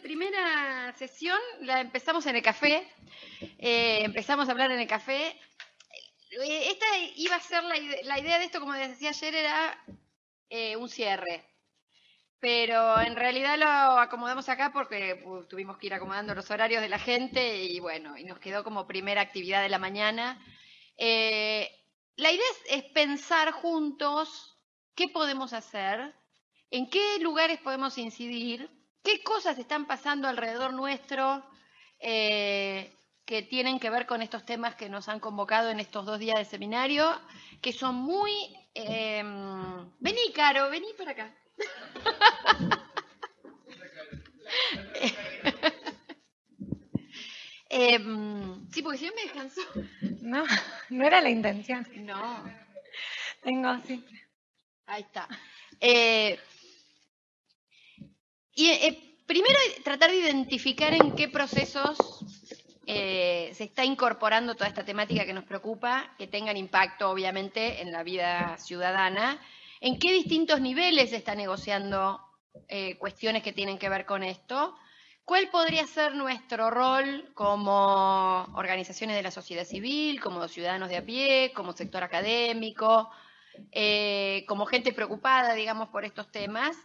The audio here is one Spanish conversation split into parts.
primera sesión la empezamos en el café, empezamos a hablar en el café. Esta iba a ser la idea de esto, como les decía ayer, era un cierre. Pero en realidad lo acomodamos acá porque tuvimos que ir acomodando los horarios de la gente y bueno, y nos quedó como primera actividad de la mañana. La idea es pensar juntos qué podemos hacer, en qué lugares podemos incidir, qué cosas están pasando alrededor nuestro que tienen que ver con estos temas que nos han convocado en estos 2 días de seminario, que son muy... vení, Caro, vení para acá. Sí, porque si no me descansó. No, no era la intención. No. Tengo siempre. Ahí está. Primero tratar de identificar en qué procesos se está incorporando toda esta temática que nos preocupa, que tengan impacto obviamente en la vida ciudadana, en qué distintos niveles se está negociando cuestiones que tienen que ver con esto, cuál podría ser nuestro rol como organizaciones de la sociedad civil, como ciudadanos de a pie, como sector académico, como gente preocupada, digamos, por estos temas,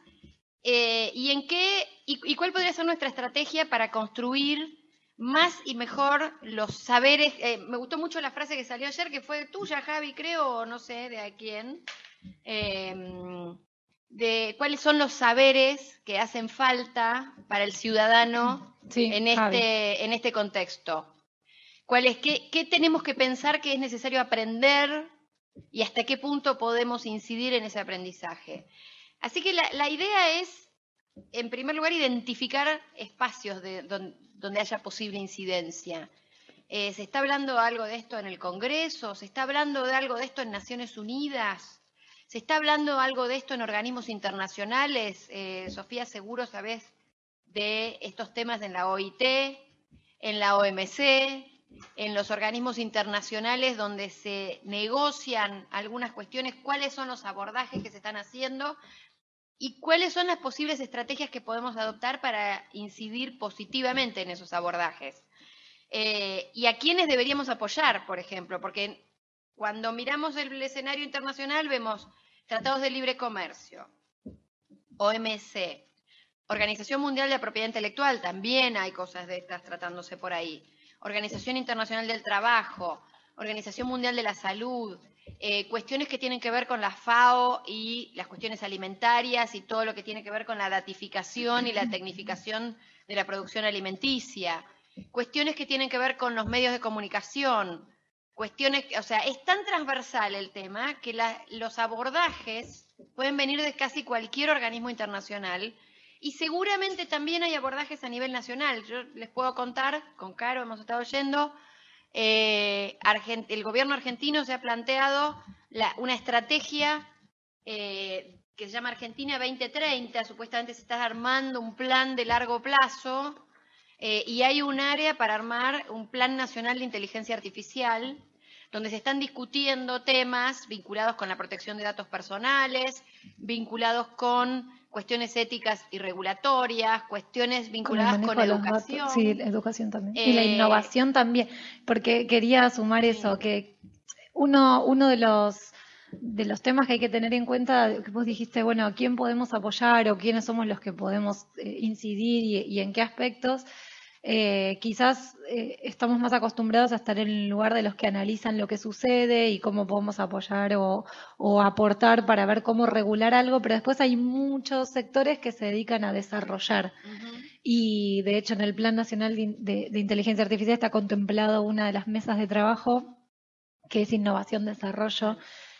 y cuál podría ser nuestra estrategia para construir más y mejor los saberes. Me gustó mucho la frase que salió ayer, que fue tuya, Javi, creo, o no sé de a quién, de cuáles son los saberes que hacen falta para el ciudadano en este contexto. ¿Qué tenemos que pensar que es necesario aprender y hasta qué punto podemos incidir en ese aprendizaje? Así que la idea es, en primer lugar, identificar espacios donde haya posible incidencia. ¿Se está hablando algo de esto en el Congreso? ¿Se está hablando de algo de esto en Naciones Unidas? ¿Se está hablando algo de esto en organismos internacionales? Sofía, seguro sabés de estos temas en la OIT, en la OMC, en los organismos internacionales donde se negocian algunas cuestiones, cuáles son los abordajes que se están haciendo y cuáles son las posibles estrategias que podemos adoptar para incidir positivamente en esos abordajes. Y a quiénes deberíamos apoyar, por ejemplo, porque cuando miramos el escenario internacional vemos tratados de libre comercio, OMC, Organización Mundial de la Propiedad Intelectual, también hay cosas de estas tratándose por ahí, Organización Internacional del Trabajo, Organización Mundial de la Salud, cuestiones que tienen que ver con la FAO y las cuestiones alimentarias y todo lo que tiene que ver con la datificación y la tecnificación de la producción alimenticia, cuestiones que tienen que ver con los medios de comunicación, cuestiones, o sea, es tan transversal el tema que los abordajes pueden venir de casi cualquier organismo internacional y seguramente también hay abordajes a nivel nacional. Yo les puedo contar, con Caro hemos estado oyendo, el gobierno argentino se ha planteado una estrategia que se llama Argentina 2030, supuestamente se está armando un plan de largo plazo y hay un área para armar un plan nacional de inteligencia artificial donde se están discutiendo temas vinculados con la protección de datos personales, vinculados con cuestiones éticas y regulatorias, cuestiones vinculadas con educación. Sí, educación también. Y la innovación también, porque quería sumar eso, que uno de los temas que hay que tener en cuenta, que vos dijiste, bueno, ¿a quién podemos apoyar o quiénes somos los que podemos incidir y en qué aspectos? Quizás estamos más acostumbrados a estar en el lugar de los que analizan lo que sucede y cómo podemos apoyar o aportar para ver cómo regular algo, pero después hay muchos sectores que se dedican a desarrollar. Y de hecho en el Plan Nacional de Inteligencia Artificial está contemplado una de las mesas de trabajo que es innovación, desarrollo.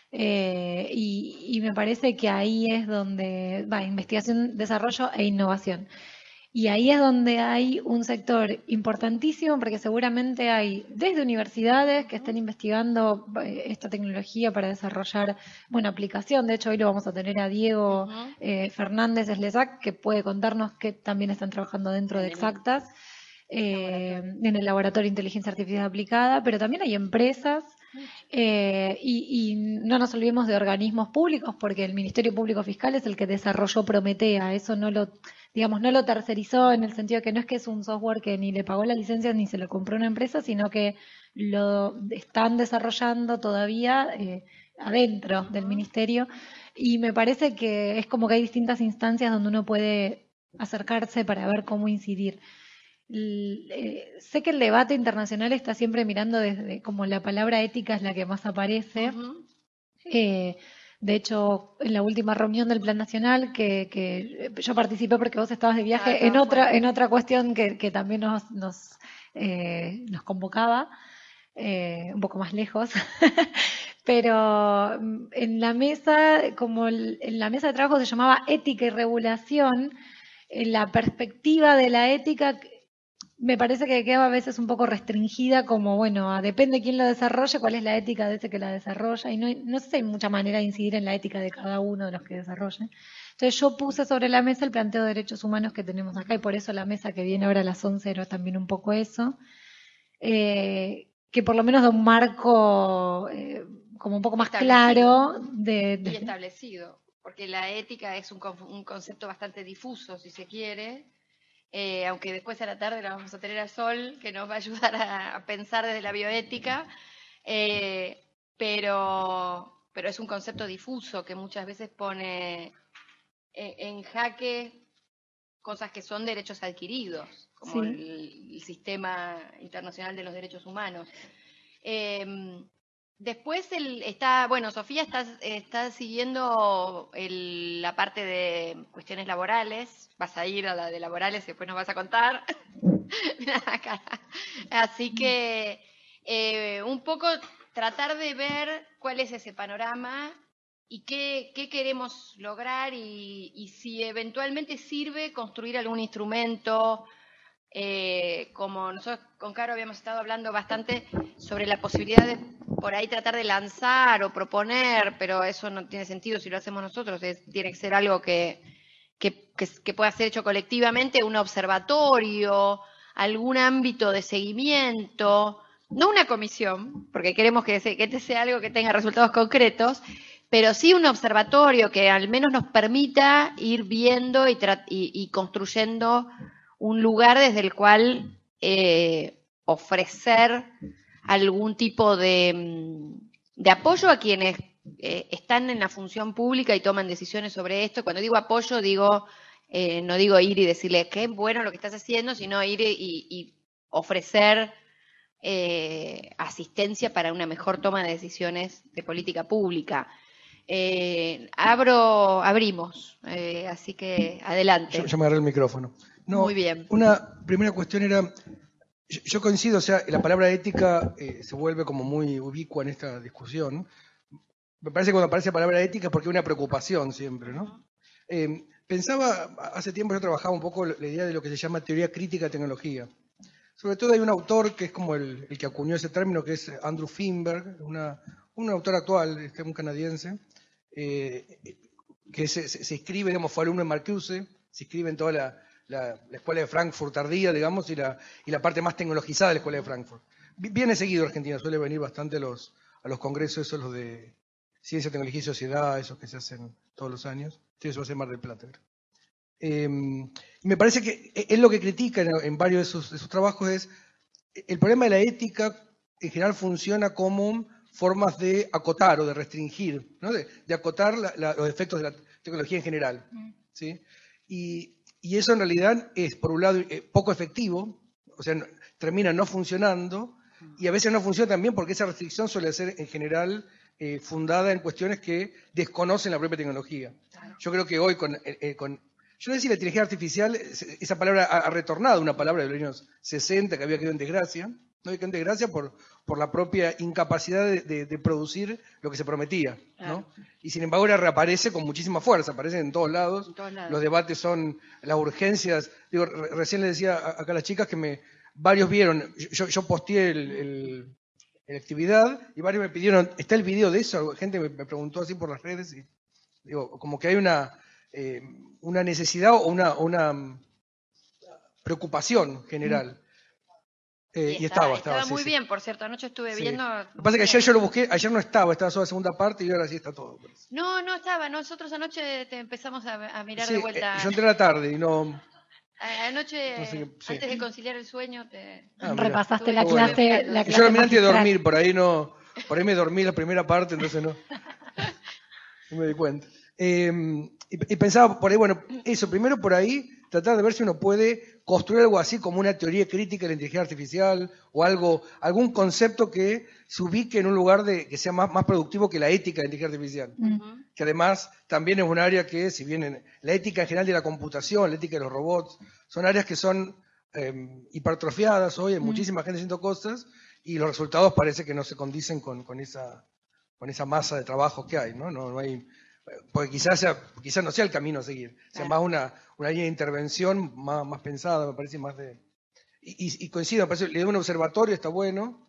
Y me parece que ahí es donde va investigación, desarrollo e innovación. Y ahí es donde hay un sector importantísimo, porque seguramente hay desde universidades que estén investigando esta tecnología para desarrollar, aplicación. De hecho, hoy lo vamos a tener a Diego Fernández Slesac, que puede contarnos que también están trabajando dentro de Exactas, en el Laboratorio de Inteligencia Artificial Aplicada, pero también hay empresas Y no nos olvidemos de organismos públicos, porque el Ministerio Público Fiscal es el que desarrolló Prometea. Eso no lo, digamos, no lo tercerizó en el sentido de que no es que es un software que ni le pagó la licencia ni se lo compró una empresa, sino que lo están desarrollando todavía adentro del ministerio. Y me parece que es como que hay distintas instancias donde uno puede acercarse para ver cómo incidir. Sé que el debate internacional está siempre mirando desde como la palabra ética es la que más aparece. De hecho, en la última reunión del Plan Nacional, que yo participé porque vos estabas de viaje en otra cuestión que también nos convocaba, un poco más lejos. Pero en la mesa, en la mesa de trabajo se llamaba ética y regulación, la perspectiva de la ética me parece que queda a veces un poco restringida como, bueno, depende de quién lo desarrolle, cuál es la ética de ese que la desarrolla, y no sé si hay mucha manera de incidir en la ética de cada uno de los que desarrollen. Entonces yo puse sobre la mesa el planteo de derechos humanos que tenemos acá, y por eso la mesa que viene ahora a las 11 era también un poco eso, que por lo menos da un marco como un poco más claro y establecido, porque la ética es un concepto bastante difuso, si se quiere. Aunque después a la tarde la vamos a tener al Sol, que nos va a ayudar a pensar desde la bioética, pero es un concepto difuso que muchas veces pone en jaque cosas que son derechos adquiridos, como el sistema internacional de los derechos humanos. Después Sofía está siguiendo la parte de cuestiones laborales. Vas a ir a la de laborales y después nos vas a contar. Así que un poco tratar de ver cuál es ese panorama y qué queremos lograr y si eventualmente sirve construir algún instrumento. Como nosotros con Caro habíamos estado hablando bastante sobre la posibilidad de por ahí tratar de lanzar o proponer, pero eso no tiene sentido si lo hacemos nosotros, tiene que ser algo que pueda ser hecho colectivamente, un observatorio, algún ámbito de seguimiento, no una comisión, porque queremos que este sea algo que tenga resultados concretos, pero sí un observatorio que al menos nos permita ir viendo y construyendo un lugar desde el cual ofrecer algún tipo de apoyo a quienes están en la función pública y toman decisiones sobre esto. Cuando digo apoyo, no digo ir y decirle qué bueno lo que estás haciendo, sino ir y ofrecer asistencia para una mejor toma de decisiones de política pública. Abrimos, así que adelante. Yo me agarré el micrófono. No, muy bien. Una primera cuestión era, yo coincido, o sea, la palabra ética se vuelve como muy ubicua en esta discusión. Me parece que cuando aparece la palabra ética es porque hay una preocupación siempre, ¿no? Pensaba, hace tiempo yo trabajaba un poco la idea de lo que se llama teoría crítica de tecnología. Sobre todo hay un autor que es como el que acuñó ese término, que es Andrew Finberg, un autor actual, un canadiense, que se inscribe, digamos, fue alumno en Marcuse, se inscribe en toda la escuela de Frankfurt tardía, digamos, y la parte más tecnologizada de la escuela de Frankfurt. Viene seguido Argentina, suele venir bastante a los congresos, esos los de ciencia, tecnología y sociedad, esos que se hacen todos los años. Sí, eso va a ser Mar del Plata. Me parece que él lo que critica en varios de sus trabajos es el problema de la ética en general funciona como formas de acotar o de restringir, ¿no? de acotar los efectos de la tecnología en general. ¿Sí? Y eso en realidad es, por un lado, poco efectivo, o sea, termina no funcionando, y a veces no funciona también porque esa restricción suele ser en general fundada en cuestiones que desconocen la propia tecnología. Yo creo que hoy yo no sé si la inteligencia artificial, esa palabra ha retornado, una palabra de los años 60 que había quedado en desgracia, no había quedado en desgracia por la propia incapacidad de producir lo que se prometía, ¿no? Y sin embargo ahora reaparece con muchísima fuerza, aparece en todos lados, los debates son, las urgencias, digo, recién le decía acá a las chicas que varios vieron, yo posteé la actividad y varios me pidieron, ¿está el video de eso? Gente me preguntó así por las redes y digo, como que hay una necesidad o una preocupación general. Y estaba muy bien, por cierto. Anoche estuve viendo. Lo que pasa es que ayer yo lo busqué, ayer no estaba solo la segunda parte y ahora sí está todo. No estaba. Nosotros anoche te empezamos a mirar de vuelta. Yo entré a la tarde y no. Anoche, antes de conciliar el sueño, repasaste la clase. Yo lo miré antes de dormir, por ahí me dormí la primera parte, entonces no me di cuenta. Y pensaba por ahí, bueno, eso, primero por ahí, tratar de ver si uno puede construir algo así como una teoría crítica de la inteligencia artificial o algún concepto que se ubique en un lugar que sea más productivo que la ética de la inteligencia artificial. Que además también es un área que, si bien la ética en general de la computación, la ética de los robots, son áreas que son hipertrofiadas hoy, hay muchísima gente haciendo cosas y los resultados parece que no se condicen con esa masa de trabajo que hay, ¿no? No hay, porque quizás no sea el camino a seguir, sea más una línea de intervención más pensada, me parece, más de... Y coincido, me parece, la idea de un observatorio está bueno.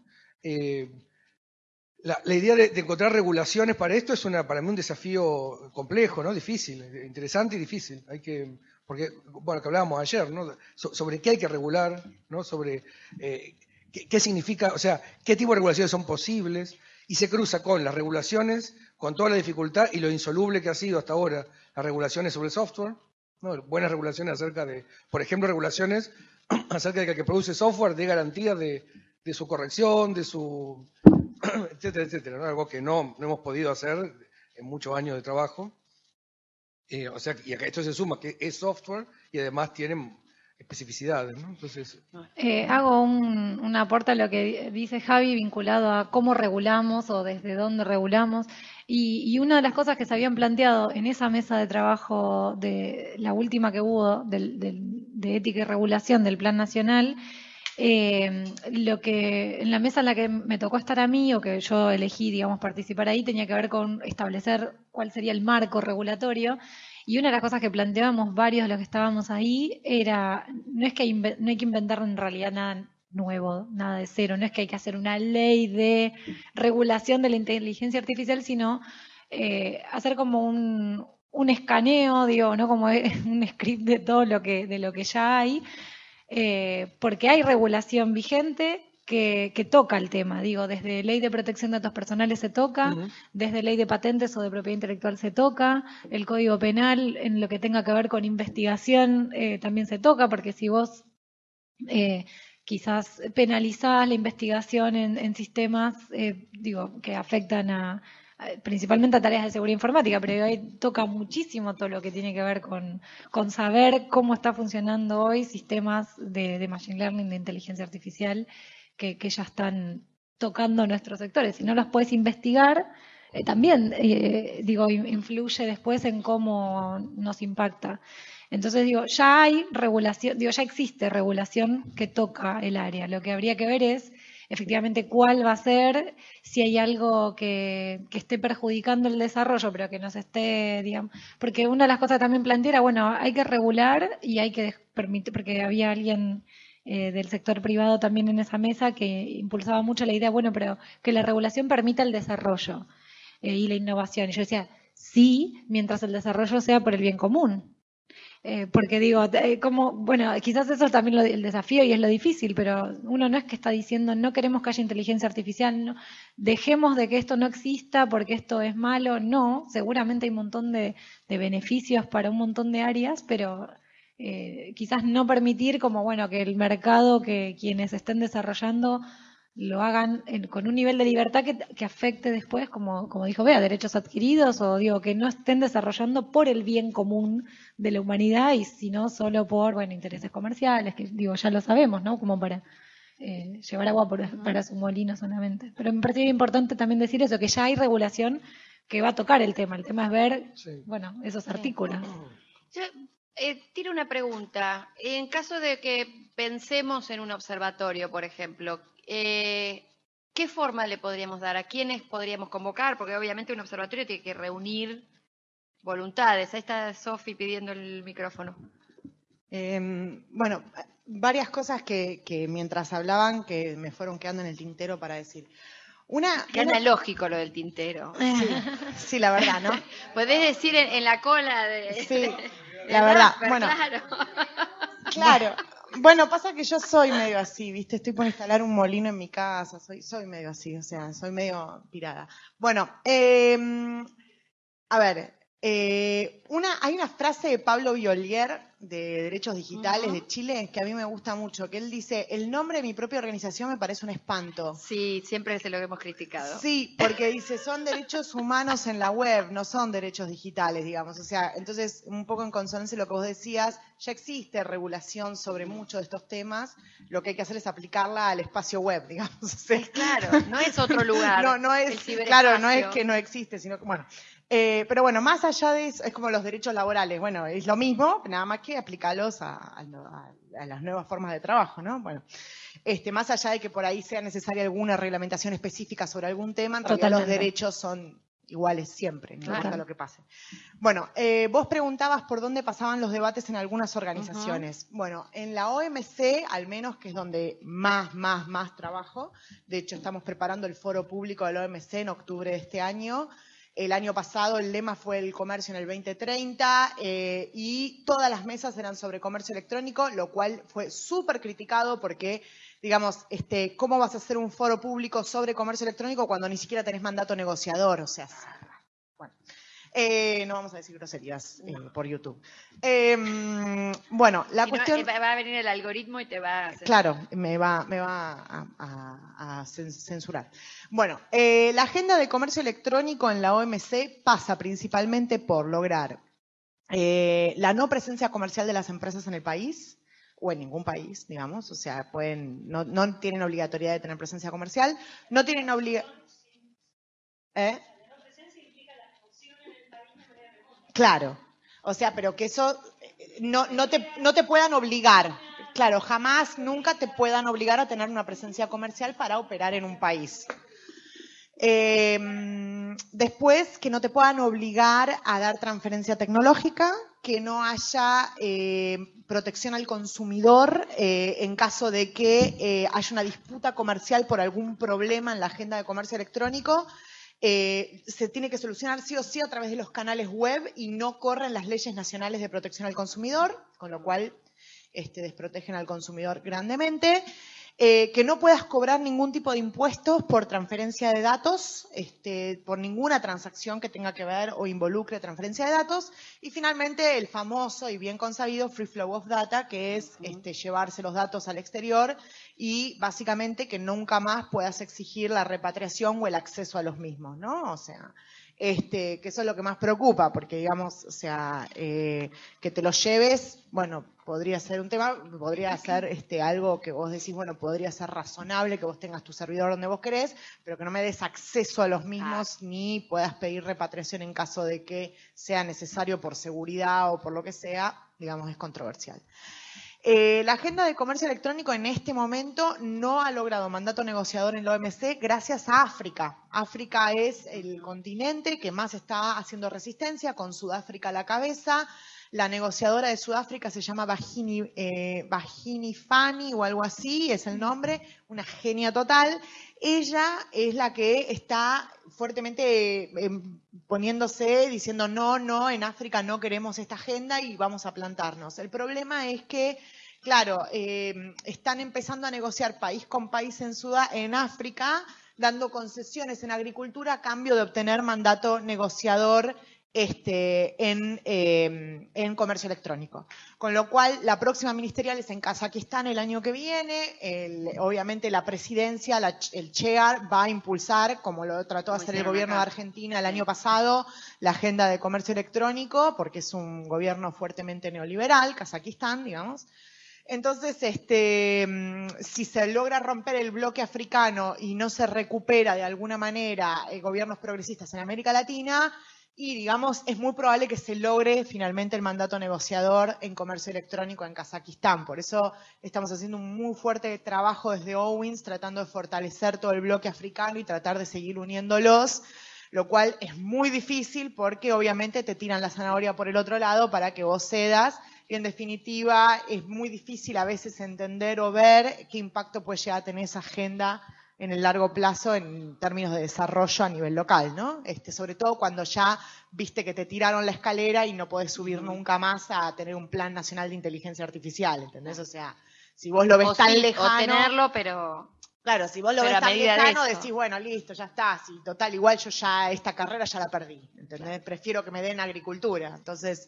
La idea de encontrar regulaciones para esto es para mí un desafío complejo, ¿no? Difícil, interesante y difícil. Porque, bueno, que hablábamos ayer, ¿no? Sobre qué hay que regular, ¿no? Sobre qué significa, o sea, qué tipo de regulaciones son posibles, y se cruza con las regulaciones, con toda la dificultad y lo insoluble que ha sido hasta ahora las regulaciones sobre el software, ¿no? Buenas regulaciones acerca de, por ejemplo, regulaciones acerca de que el que produce software dé garantías de su corrección, de su... etcétera, etcétera, ¿no? Algo que no hemos podido hacer en muchos años de trabajo. O sea, y acá esto se suma que es software y además tienen especificidades, ¿no? Entonces, hago un aporte a lo que dice Javi vinculado a cómo regulamos o desde dónde regulamos. Y una de las cosas que se habían planteado en esa mesa de trabajo, de la última que hubo de ética y regulación del Plan Nacional, lo que en la mesa en la que me tocó estar a mí o que yo elegí, digamos, participar ahí, tenía que ver con establecer cuál sería el marco regulatorio. Y una de las cosas que planteábamos varios de los que estábamos ahí era, no hay que inventar en realidad nada nuevo, nada de cero, no es que hay que hacer una ley de regulación de la inteligencia artificial, sino hacer como un escaneo, digo, no como un script de todo lo que ya hay, porque hay regulación vigente que toca el tema, digo, desde ley de protección de datos personales se toca, desde ley de patentes o de propiedad intelectual se toca, el Código Penal en lo que tenga que ver con investigación también se toca, porque si vos quizás penalizás la investigación en sistemas, digo, que afectan principalmente a tareas de seguridad informática, pero ahí toca muchísimo todo lo que tiene que ver con saber cómo está funcionando hoy sistemas de machine learning, de inteligencia artificial, que ya están tocando nuestros sectores. Si no los puedes investigar, también, digo, influye después en cómo nos impacta. Entonces, digo, ya hay regulación, digo, ya existe regulación que toca el área. Lo que habría que ver es, efectivamente, cuál va a ser, si hay algo que esté perjudicando el desarrollo, pero que nos esté, digamos, porque una de las cosas que también planteé era, bueno, hay que regular y hay que permitir, porque había alguien del sector privado también en esa mesa que impulsaba mucho la idea, bueno, pero que la regulación permita el desarrollo y la innovación. Y yo decía, sí, mientras el desarrollo sea por el bien común. Porque digo, bueno, quizás eso es también el desafío y es lo difícil, pero uno no es que está diciendo no queremos que haya inteligencia artificial, no, dejemos de que esto no exista porque esto es malo. No, seguramente hay un montón de beneficios para un montón de áreas, pero quizás no permitir como, bueno, que el mercado, que quienes estén desarrollando lo hagan con un nivel de libertad que afecte después, como dijo Bea, derechos adquiridos, o digo, que no estén desarrollando por el bien común de la humanidad y sino solo por, bueno, intereses comerciales, que digo, ya lo sabemos, ¿no? Como para llevar agua para su molino solamente. Pero me parece importante también decir eso, que ya hay regulación que va a tocar el tema es ver, bueno, esos artículos. Yo tiro una pregunta. En caso de que pensemos en un observatorio, por ejemplo, ¿qué forma le podríamos dar? ¿A quiénes podríamos convocar? Porque obviamente un observatorio tiene que reunir voluntades. Ahí está Sofi pidiendo el micrófono. Bueno, varias cosas que mientras hablaban que me fueron quedando en el tintero para decir. Qué analógico lo del tintero. Sí, la verdad, ¿no? Podés decir en la cola de... Sí, la verdad. Bueno, claro. Bueno, pasa que yo soy medio así, ¿viste? Estoy por instalar un molino en mi casa, soy medio así, o sea, soy medio pirada. Bueno, a ver, hay una frase de Pablo Violier, de Derechos Digitales de Chile, que a mí me gusta mucho, que él dice, el nombre de mi propia organización me parece un espanto. Sí, siempre es lo que hemos criticado. Sí, porque dice, son derechos humanos en la web, no son derechos digitales, digamos. O sea, entonces, un poco en consonancia lo que vos decías, ya existe regulación sobre muchos de estos temas, lo que hay que hacer es aplicarla al espacio web, digamos. O sea, claro, no es otro lugar. No es, claro, no es que no existe, sino que, bueno. Pero bueno, más allá de eso, es como los derechos laborales. Bueno, es lo mismo, nada más que aplicarlos a las nuevas formas de trabajo, ¿no? Bueno, más allá de que por ahí sea necesaria alguna reglamentación específica sobre algún tema, en realidad los derechos son iguales siempre, no importa lo que pase. Bueno, vos preguntabas por dónde pasaban los debates en algunas organizaciones. Bueno, en la OMC, al menos, que es donde más trabajo, de hecho estamos preparando el foro público de la OMC en octubre de este año. El año pasado el lema fue el comercio en el 2030 y todas las mesas eran sobre comercio electrónico, lo cual fue súper criticado porque, digamos, ¿cómo vas a hacer un foro público sobre comercio electrónico cuando ni siquiera tenés mandato negociador? O sea, bueno. No vamos a decir groserías por YouTube. Bueno, la cuestión... va a venir el algoritmo y te va a hacer... Claro, me va a censurar. Bueno, la agenda de comercio electrónico en la OMC pasa principalmente por lograr la no presencia comercial de las empresas en el país, o en ningún país, digamos, o sea, no tienen obligatoriedad de tener presencia comercial, no tienen Claro, o sea, pero que eso no te puedan obligar. Claro, jamás, nunca te puedan obligar a tener una presencia comercial para operar en un país. Después, que no te puedan obligar a dar transferencia tecnológica, que no haya protección al consumidor en caso de que haya una disputa comercial por algún problema en la agenda de comercio electrónico. Se tiene que solucionar sí o sí a través de los canales web y no corren las leyes nacionales de protección al consumidor, con lo cual desprotegen al consumidor grandemente. Que no puedas cobrar ningún tipo de impuestos por transferencia de datos, por ninguna transacción que tenga que ver o involucre transferencia de datos. Y finalmente el famoso y bien consabido Free Flow of Data, que es llevarse los datos al exterior y básicamente que nunca más puedas exigir la repatriación o el acceso a los mismos, ¿no? O sea, que eso es lo que más preocupa, porque digamos, o sea, que te los lleves, bueno, podría ser un tema, podría ser algo que vos decís, bueno, podría ser razonable que vos tengas tu servidor donde vos querés, pero que no me des acceso a los mismos ni puedas pedir repatriación en caso de que sea necesario por seguridad o por lo que sea, digamos, es controversial. La agenda de comercio electrónico en este momento no ha logrado mandato negociador en la OMC gracias a África. África es el continente que más está haciendo resistencia, con Sudáfrica a la cabeza. La negociadora de Sudáfrica se llama Bajini Fani o algo así, es el nombre, una genia total. Ella es la que está fuertemente poniéndose, diciendo no, en África no queremos esta agenda y vamos a plantarnos. El problema es que, claro, están empezando a negociar país con país en África, dando concesiones en agricultura a cambio de obtener mandato negociador en comercio electrónico. Con lo cual, la próxima ministerial es en Kazajistán el año que viene. Obviamente la presidencia, el CHEAR, va a impulsar, como lo trató de hacer el gobierno de Argentina el año pasado, la agenda de comercio electrónico, porque es un gobierno fuertemente neoliberal, Kazajistán, digamos. Entonces, si se logra romper el bloque africano y no se recupera de alguna manera gobiernos progresistas en América Latina, y, digamos, es muy probable que se logre finalmente el mandato negociador en comercio electrónico en Kazajistán. Por eso estamos haciendo un muy fuerte trabajo desde Owens, tratando de fortalecer todo el bloque africano y tratar de seguir uniéndolos, lo cual es muy difícil porque obviamente te tiran la zanahoria por el otro lado para que vos cedas. Y en definitiva es muy difícil a veces entender o ver qué impacto puede llegar a tener esa agenda en el largo plazo en términos de desarrollo a nivel local, ¿no? Sobre todo cuando ya viste que te tiraron la escalera y no podés subir nunca más a tener un plan nacional de inteligencia artificial, ¿entendés? O sea, Si vos lo ves tan lejano... O tenerlo, pero... Claro, si vos lo ves tan lejano, decís, bueno, listo, ya está, sí, total, igual yo ya esta carrera ya la perdí, ¿entendés? Claro. Prefiero que me den agricultura. Entonces,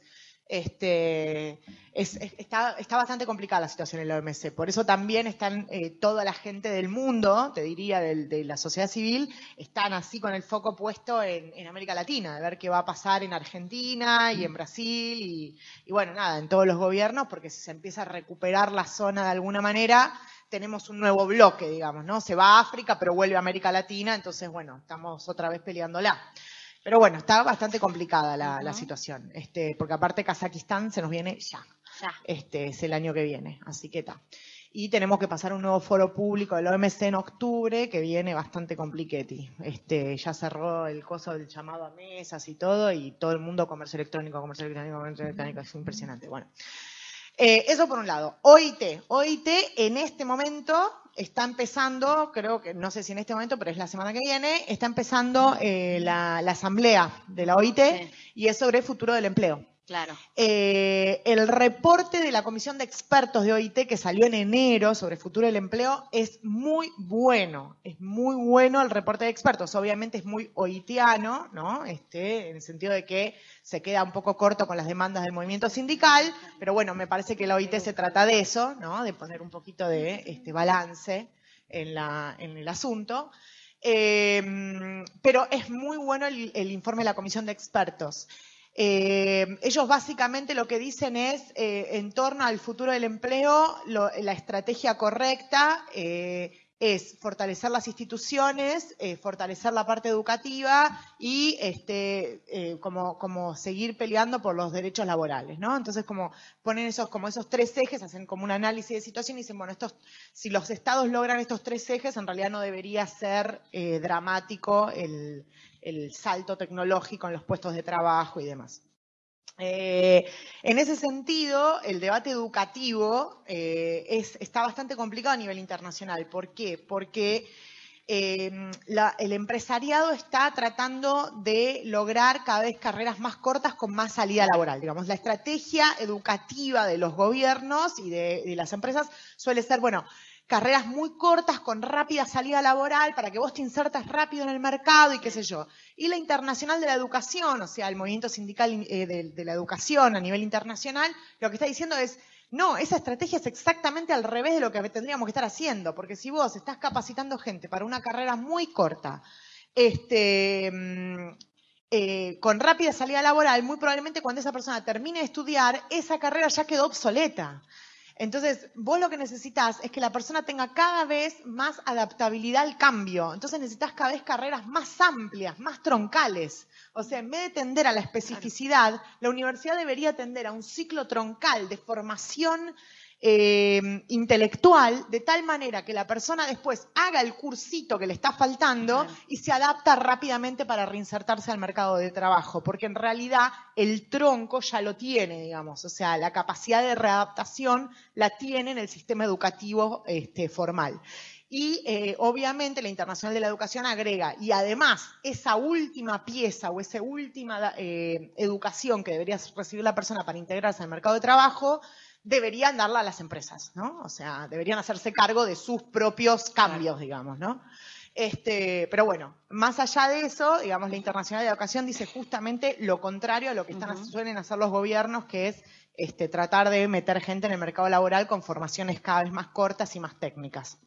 está bastante complicada la situación en la OMC. Por eso también están toda la gente del mundo, te diría, de la sociedad civil, están así con el foco puesto en América Latina, de ver qué va a pasar en Argentina y en Brasil y bueno, nada, en todos los gobiernos, porque si se empieza a recuperar la zona de alguna manera, tenemos un nuevo bloque, digamos, ¿no? Se va a África, pero vuelve a América Latina, entonces, bueno, estamos otra vez peleándola. Pero bueno, está bastante complicada la situación, porque aparte Kazajistán se nos viene ya. Es el año que viene, así que está. Y tenemos que pasar un nuevo foro público del OMC en octubre, que viene bastante compliqueti. Ya cerró el coso del llamado a mesas y todo el mundo comercio electrónico, es impresionante. Bueno. Eso por un lado. OIT en este momento está empezando, creo que, no sé si en este momento, pero es la semana que viene, está empezando la asamblea de la OIT y es sobre el futuro del empleo. Claro. El reporte de la Comisión de Expertos de OIT que salió en enero sobre el futuro del empleo es muy bueno. Es muy bueno el reporte de expertos. Obviamente es muy oitiano, ¿no? En el sentido de que se queda un poco corto con las demandas del movimiento sindical, pero bueno, me parece que la OIT se trata de eso, ¿no? De poner un poquito de balance en el asunto. Pero es muy bueno el informe de la Comisión de Expertos. Ellos básicamente lo que dicen es, en torno al futuro del empleo, la estrategia correcta es fortalecer las instituciones, fortalecer la parte educativa y como seguir peleando por los derechos laborales, ¿no? Entonces, como ponen esos tres ejes, hacen como un análisis de situación y dicen, bueno, si los estados logran estos tres ejes, en realidad no debería ser dramático el salto tecnológico en los puestos de trabajo y demás. En ese sentido, el debate educativo está bastante complicado a nivel internacional. ¿Por qué? Porque el empresariado está tratando de lograr cada vez carreras más cortas con más salida laboral. Digamos, la estrategia educativa de los gobiernos y de las empresas suele ser, bueno, carreras muy cortas con rápida salida laboral para que vos te insertas rápido en el mercado y qué sé yo. Y la internacional de la educación, o sea, el movimiento sindical de la educación a nivel internacional, lo que está diciendo es, no, esa estrategia es exactamente al revés de lo que tendríamos que estar haciendo, porque si vos estás capacitando gente para una carrera muy corta, con rápida salida laboral, muy probablemente cuando esa persona termine de estudiar, esa carrera ya quedó obsoleta. Entonces, vos lo que necesitas es que la persona tenga cada vez más adaptabilidad al cambio. Entonces necesitas cada vez carreras más amplias, más troncales. O sea, en vez de tender a la especificidad, la universidad debería tender a un ciclo troncal de formación intelectual, de tal manera que la persona después haga el cursito que le está faltando y se adapta rápidamente para reinsertarse al mercado de trabajo, porque en realidad el tronco ya lo tiene, digamos, o sea, la capacidad de readaptación la tiene en el sistema educativo formal. Y obviamente la Internacional de la Educación agrega, y además esa última pieza o esa última educación que debería recibir la persona para integrarse al mercado de trabajo, deberían darla a las empresas, ¿no? O sea, deberían hacerse cargo de sus propios cambios, digamos, ¿no? Pero bueno, más allá de eso, digamos, la Internacional de Educación dice justamente lo contrario a lo que suelen hacer los gobiernos, que es tratar de meter gente en el mercado laboral con formaciones cada vez más cortas y más técnicas.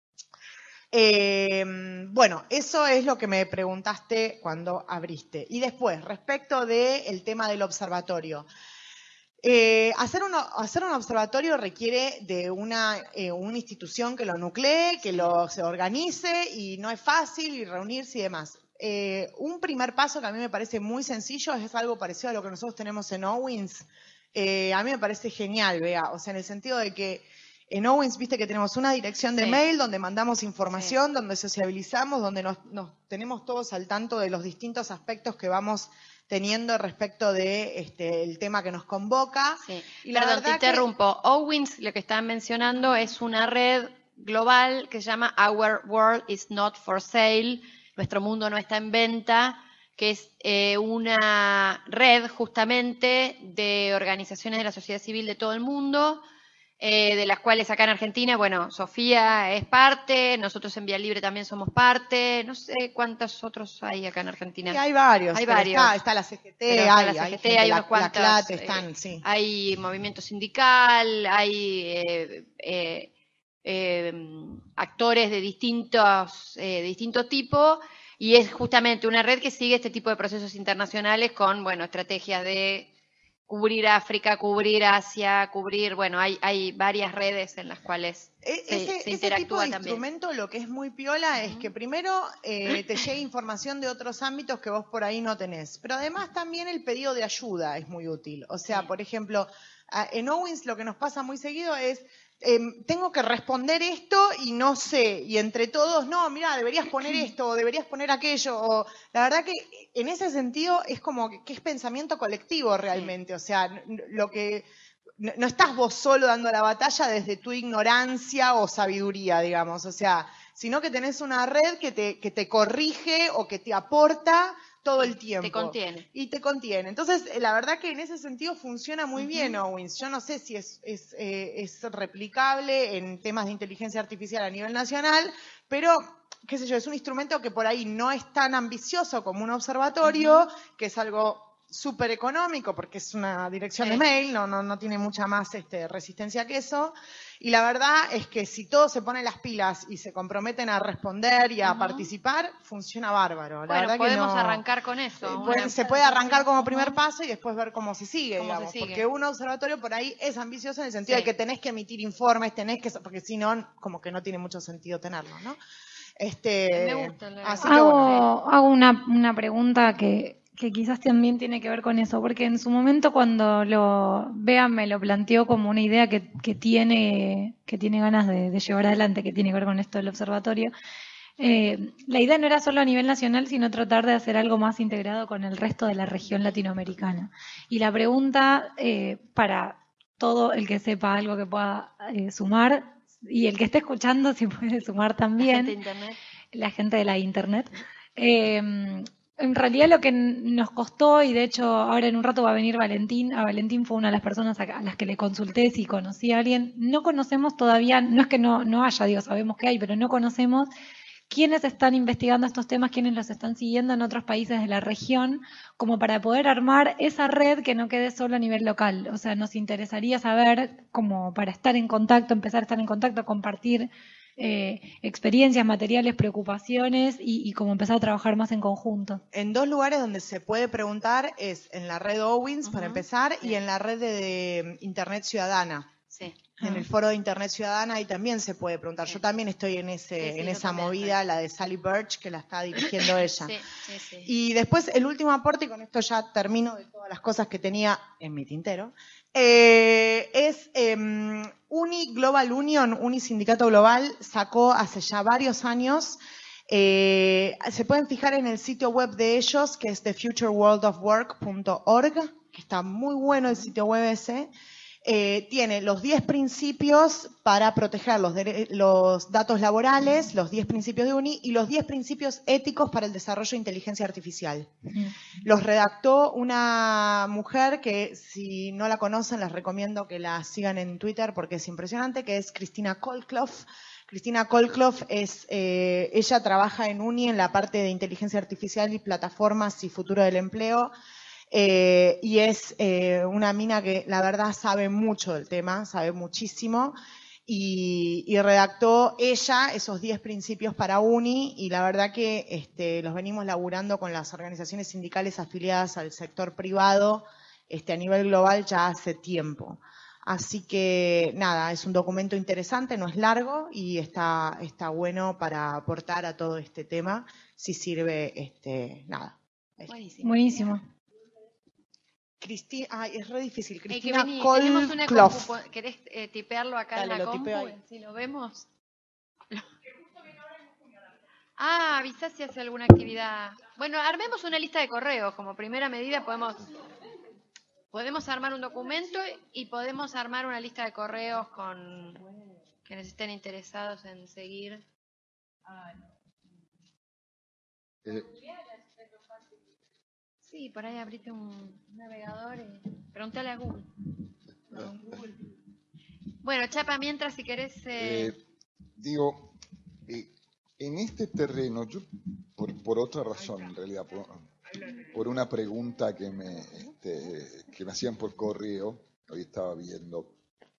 Bueno, eso es lo que me preguntaste cuando abriste. Y después, respecto del tema del observatorio. Hacer un observatorio requiere de una institución que lo nuclee, que se organice y no es fácil y reunirse y demás. Un primer paso que a mí me parece muy sencillo es algo parecido a lo que nosotros tenemos en Owens. A mí me parece genial, Bea, o sea, en el sentido de que en Owens, viste que tenemos una dirección de mail donde mandamos información, donde sociabilizamos, donde nos tenemos todos al tanto de los distintos aspectos que vamos teniendo respecto de el tema que nos convoca. Sí. Y Perdón, te interrumpo. Owens, lo que están mencionando, es una red global que se llama Our World is Not for Sale, Nuestro Mundo No Está en Venta, que es una red justamente de organizaciones de la sociedad civil de todo el mundo, de las cuales acá en Argentina, bueno, Sofía es parte, nosotros en Vía Libre también somos parte, no sé cuántos otros hay acá en Argentina. Sí, hay varios. Hay varios. Está la CGT, hay unos cuantos. La CLAT están, sí. Hay movimiento sindical, hay actores de distinto tipo, y es justamente una red que sigue este tipo de procesos internacionales con, bueno, estrategias de cubrir África, cubrir Asia, bueno, hay varias redes en las cuales se interactúa ese tipo de también. instrumento lo que es muy piola es que primero te llegue información de otros ámbitos que vos por ahí no tenés, pero además también el pedido de ayuda es muy útil. O sea, por ejemplo, en Owens lo que nos pasa muy seguido es tengo que responder esto y no sé, y entre todos, no, mira, deberías poner esto, o deberías poner aquello, o la verdad que en ese sentido es como que es pensamiento colectivo realmente, o sea, lo que no estás vos solo dando la batalla desde tu ignorancia o sabiduría, digamos, o sea, sino que tenés una red que te corrige o que te aporta todo el tiempo. Te contiene. Y te contiene. Entonces, la verdad que en ese sentido funciona muy bien Owens. Yo no sé si es replicable en temas de inteligencia artificial a nivel nacional, pero, qué sé yo, es un instrumento que por ahí no es tan ambicioso como un observatorio, que es algo súper económico porque es una dirección de mail, no tiene mucha más resistencia que eso. Y la verdad es que si todos se ponen las pilas y se comprometen a responder y a participar, funciona bárbaro. La verdad podemos que arrancar con eso. Se puede arrancar como primer paso y después ver cómo se sigue, digamos. Porque un observatorio por ahí es ambicioso en el sentido de que tenés que emitir informes, porque si no, como que no tiene mucho sentido tenerlo, ¿no? Me gusta. Así que bueno. Hago una pregunta que quizás también tiene que ver con eso, porque en su momento cuando Bea me lo planteó como una idea que tiene ganas de llevar adelante, que tiene que ver con esto del observatorio, la idea no era solo a nivel nacional, sino tratar de hacer algo más integrado con el resto de la región latinoamericana. Y la pregunta para todo el que sepa algo que pueda sumar, y el que esté escuchando si puede sumar también, la gente de la internet. En realidad lo que nos costó, y de hecho ahora en un rato va a venir Valentín, a Valentín fue una de las personas a las que le consulté si conocía a alguien, no conocemos todavía, no es que no haya, digo, sabemos que hay, pero no conocemos quiénes están investigando estos temas, quiénes los están siguiendo en otros países de la región, como para poder armar esa red que no quede solo a nivel local. O sea, nos interesaría saber, como para estar en contacto, empezar a estar en contacto, compartir experiencias, materiales, preocupaciones y como empezar a trabajar más en conjunto. En dos lugares donde se puede preguntar es en la red Owens, para empezar, y en la red de Internet Ciudadana. Sí. En el foro de Internet Ciudadana ahí también se puede preguntar. Yo también estoy en esa movida, la de Sally Birch, que la está dirigiendo ella. Y después el último aporte, y con esto ya termino de todas las cosas que tenía en mi tintero, es Uni Global Union, Uni Sindicato Global, sacó hace ya varios años. Se pueden fijar en el sitio web de ellos, que es thefutureworldofwork.org, que está muy bueno el sitio web ese. Tiene los 10 principios para proteger los datos laborales, los 10 principios de UNI y los 10 principios éticos para el desarrollo de inteligencia artificial. Los redactó una mujer que, si no la conocen, les recomiendo que la sigan en Twitter porque es impresionante, que es Cristina Kolkloff. Cristina Kolkloff ella trabaja en UNI en la parte de inteligencia artificial y plataformas y futuro del empleo. Y es una mina que la verdad sabe mucho del tema, sabe muchísimo, y redactó ella esos 10 principios para UNI, y la verdad que los venimos laburando con las organizaciones sindicales afiliadas al sector privado a nivel global ya hace tiempo. Así que nada, es un documento interesante, no es largo y está bueno para aportar a todo este tema, si sirve, nada. Buenísimo. Cristina, es re difícil. Cristina Kolkloff. ¿Querés tipearlo acá en la compu? Si lo vemos. Avisá si hace alguna actividad. Bueno, armemos una lista de correos. Como primera medida podemos armar un documento y podemos armar una lista de correos con quienes estén interesados en seguir. Sí, por ahí abrite un navegador y pregúntale a Google. Bueno, Chapa, mientras si querés... Digo, en este terreno, yo por otra razón, en realidad, por una pregunta que me hacían por correo, hoy estaba viendo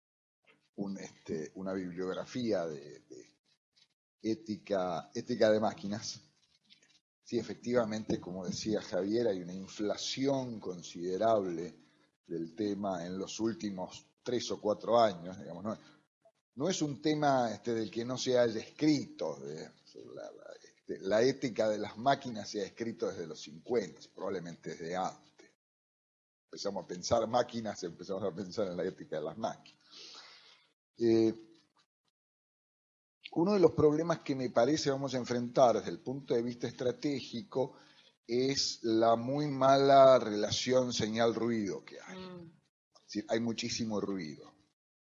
una bibliografía de ética de máquinas. Sí, efectivamente, como decía Javier, hay una inflación considerable del tema en los últimos 3 o 4 años, digamos, no es un tema del que no se haya escrito. La ética de las máquinas se ha escrito desde los 50, probablemente desde antes. Empezamos a pensar máquinas, empezamos a pensar en la ética de las máquinas. Uno de los problemas que me parece vamos a enfrentar desde el punto de vista estratégico es la muy mala relación señal-ruido que hay. Es decir, hay muchísimo ruido.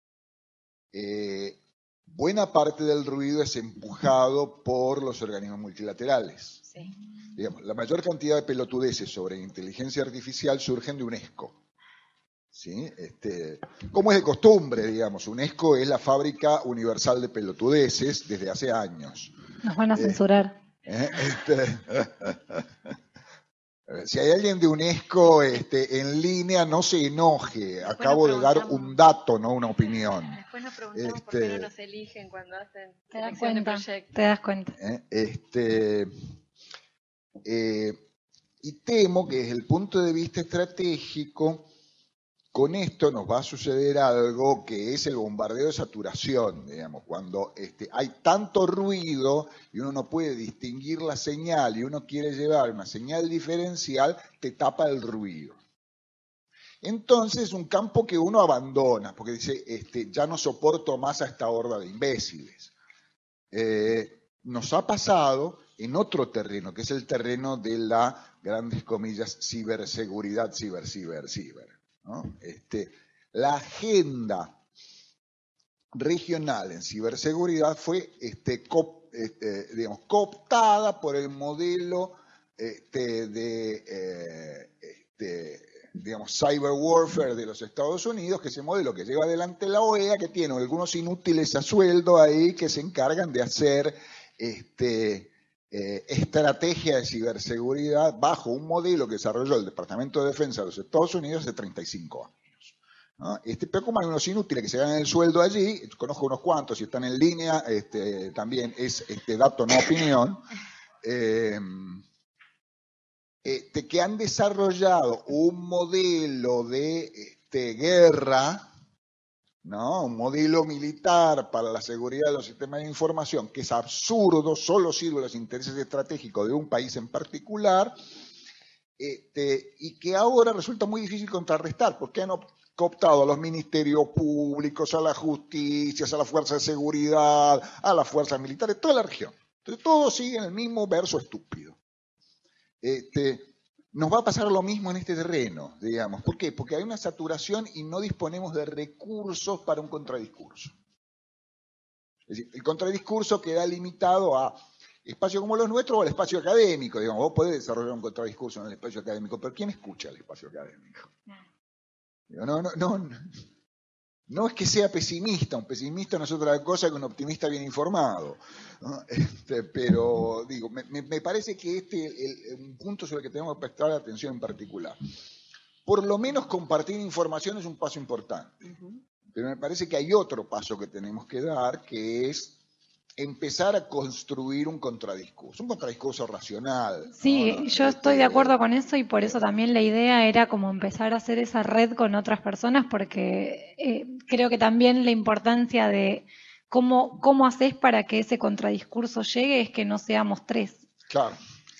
Buena parte del ruido es empujado por los organismos multilaterales. Sí. Digamos, la mayor cantidad de pelotudeces sobre inteligencia artificial surgen de UNESCO. ¿Sí? Como es de costumbre, digamos, UNESCO es la fábrica universal de pelotudeces desde hace años. Nos van a censurar. Si hay alguien de UNESCO en línea, no se enoje. Después acabo de dar un dato, no una opinión. Después nos preguntamos por qué no nos eligen cuando hacen selección de proyectos. Te das cuenta. Y temo que desde el punto de vista estratégico, con esto nos va a suceder algo que es el bombardeo de saturación, digamos, cuando hay tanto ruido y uno no puede distinguir la señal y uno quiere llevar una señal diferencial, te tapa el ruido. Entonces es un campo que uno abandona, porque dice, ya no soporto más a esta horda de imbéciles. Nos ha pasado en otro terreno, que es el terreno de la, grandes comillas, ciberseguridad, ciber. ¿No? La agenda regional en ciberseguridad fue cooptada por el modelo cyber warfare de los Estados Unidos, que es el modelo que lleva adelante la OEA, que tiene algunos inútiles a sueldo ahí que se encargan de hacer estrategia de ciberseguridad bajo un modelo que desarrolló el Departamento de Defensa de los Estados Unidos hace 35 años. ¿No? Pero como hay unos inútiles que se ganan el sueldo allí, conozco unos cuantos, si están en línea, también es dato, no opinión, que han desarrollado un modelo de guerra, ¿no? Un modelo militar para la seguridad de los sistemas de información, que es absurdo, solo sirve a los intereses estratégicos de un país en particular, y que ahora resulta muy difícil contrarrestar, porque han cooptado a los ministerios públicos, a las justicias, a las fuerzas de seguridad, a las fuerzas militares, toda la región. Entonces todos siguen el mismo verso estúpido. Nos va a pasar lo mismo en este terreno, digamos. ¿Por qué? Porque hay una saturación y no disponemos de recursos para un contradiscurso. Es decir, el contradiscurso queda limitado a espacios como los nuestros o al espacio académico. Digamos, vos podés desarrollar un contradiscurso en el espacio académico, pero ¿quién escucha el espacio académico? No es que sea pesimista, un pesimista no es otra cosa que un optimista bien informado, ¿no? Pero digo, me parece que un punto sobre el que tenemos que prestar atención en particular. Por lo menos compartir información es un paso importante, pero me parece que hay otro paso que tenemos que dar, que es empezar a construir un contradiscurso racional. Sí, ¿no? yo estoy de acuerdo con eso y por eso también la idea era como empezar a hacer esa red con otras personas, porque creo que también la importancia de cómo haces para que ese contradiscurso llegue es que no seamos tres. Claro.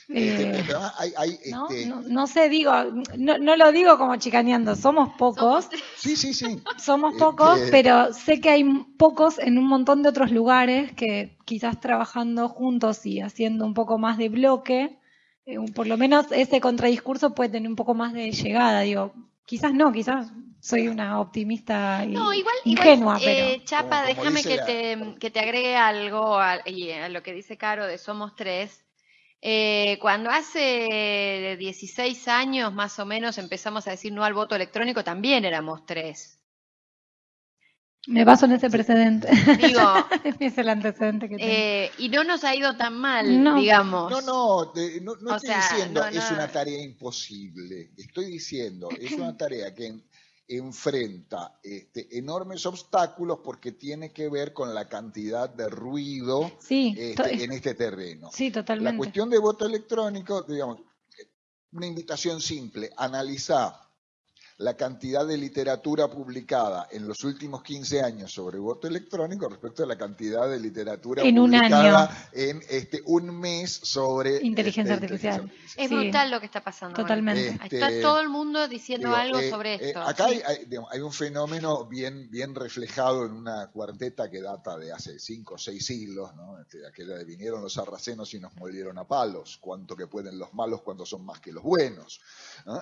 No sé, digo, no lo digo como chicaneando, somos pocos. Sí. Somos pocos, pero sé que hay pocos en un montón de otros lugares que quizás trabajando juntos y haciendo un poco más de bloque, por lo menos ese contradiscurso puede tener un poco más de llegada. Digo, quizás soy una optimista ingenua, pero... Chapa, déjame que te agregue algo a lo que dice Caro de Somos Tres. Cuando hace 16 años más o menos empezamos a decir no al voto electrónico, también éramos tres. Me baso en ese precedente. Digo, es el antecedente que tengo. Y no nos ha ido tan mal, digamos. No estoy diciendo es una tarea imposible. Estoy diciendo es una tarea que enfrenta enormes obstáculos porque tiene que ver con la cantidad de ruido en este terreno. Sí, totalmente. La cuestión de voto electrónico, digamos, una invitación simple, analizar la cantidad de literatura publicada en los últimos 15 años sobre voto electrónico respecto a la cantidad de literatura publicada en un mes sobre inteligencia artificial. Es brutal lo que está pasando. Totalmente. Está todo el mundo diciendo algo sobre esto. Acá hay un fenómeno bien reflejado en una cuarteta que data de hace 5 o 6 siglos, ¿no? Aquella de vinieron los sarracenos y nos molieron a palos, cuánto que pueden los malos cuando son más que los buenos, ¿no?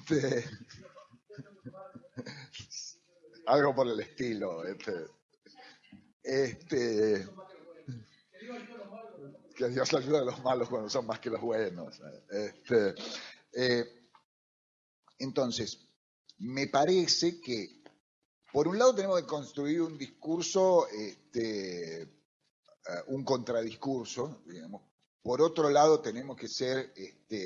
Algo por el estilo. Que Dios ayuda a los malos cuando son más que los buenos. Entonces, me parece que, por un lado, tenemos que construir un discurso, un contradiscurso, digamos. Por otro lado, tenemos que ser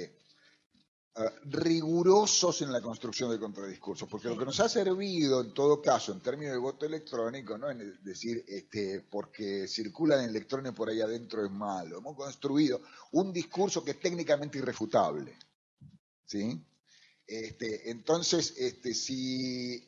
rigurosos en la construcción del contradiscurso, porque lo que nos ha servido en todo caso en términos de voto electrónico no es decir porque circulan electrones por ahí adentro es malo. Hemos construido un discurso que es técnicamente irrefutable, ¿sí? Entonces, si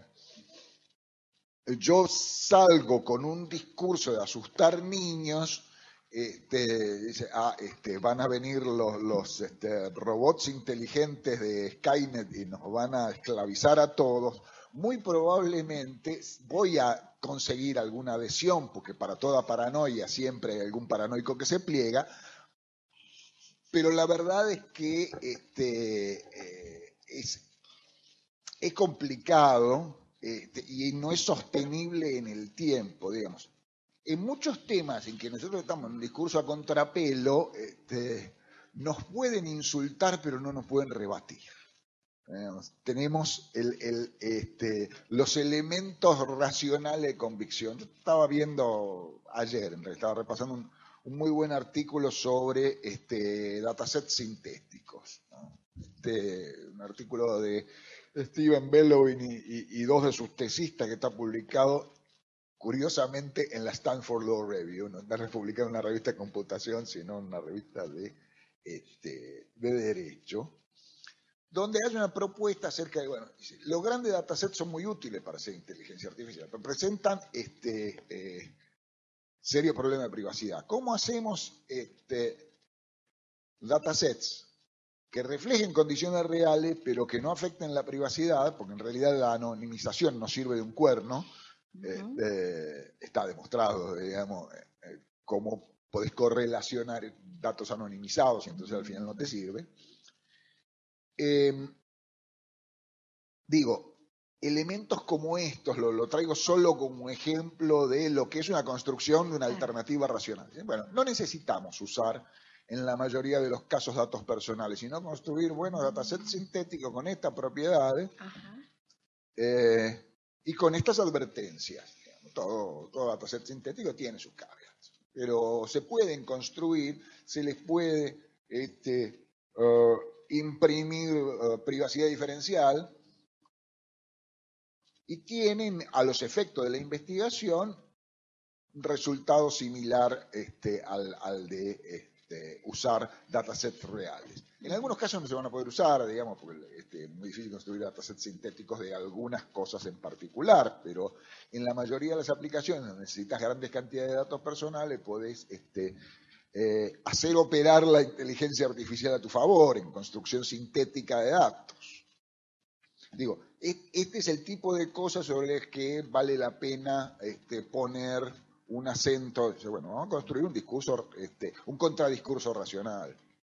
yo salgo con un discurso de asustar niños, dice, van a venir los robots inteligentes de Skynet y nos van a esclavizar a todos, muy probablemente voy a conseguir alguna adhesión, porque para toda paranoia siempre hay algún paranoico que se pliega, pero la verdad es que es complicado y no es sostenible en el tiempo, digamos. En muchos temas en que nosotros estamos en un discurso a contrapelo, nos pueden insultar, pero no nos pueden rebatir. Tenemos los elementos racionales de convicción. Yo estaba viendo ayer, en realidad, estaba repasando un muy buen artículo sobre datasets sintéticos, ¿no? Un artículo de Steven Bellowin y 2 de sus tesistas que está publicado curiosamente en la Stanford Law Review, no está publicado en una revista de computación, sino en una revista de derecho, donde hay una propuesta acerca de, bueno, los grandes datasets son muy útiles para hacer inteligencia artificial, pero presentan serio problema de privacidad. ¿Cómo hacemos datasets que reflejen condiciones reales, pero que no afecten la privacidad, porque en realidad la anonimización no sirve de un cuerno? Está demostrado, digamos, cómo podés correlacionar datos anonimizados y entonces al final no te sirve. Elementos como estos lo traigo solo como ejemplo de lo que es una construcción de una alternativa racional. Bueno, no necesitamos usar en la mayoría de los casos datos personales, sino construir buenos datasets sintéticos con estas propiedades. Y con estas advertencias. Todo dataset sintético tiene sus cargas, pero se pueden construir, se les puede imprimir privacidad diferencial y tienen a los efectos de la investigación un resultado similar al de usar datasets reales. En algunos casos no se van a poder usar, digamos, porque es muy difícil construir datasets sintéticos de algunas cosas en particular, pero en la mayoría de las aplicaciones donde necesitas grandes cantidades de datos personales, podés hacer operar la inteligencia artificial a tu favor en construcción sintética de datos. Este es el tipo de cosas sobre las que vale la pena poner un acento. Bueno, vamos a construir un discurso, un contradiscurso racional.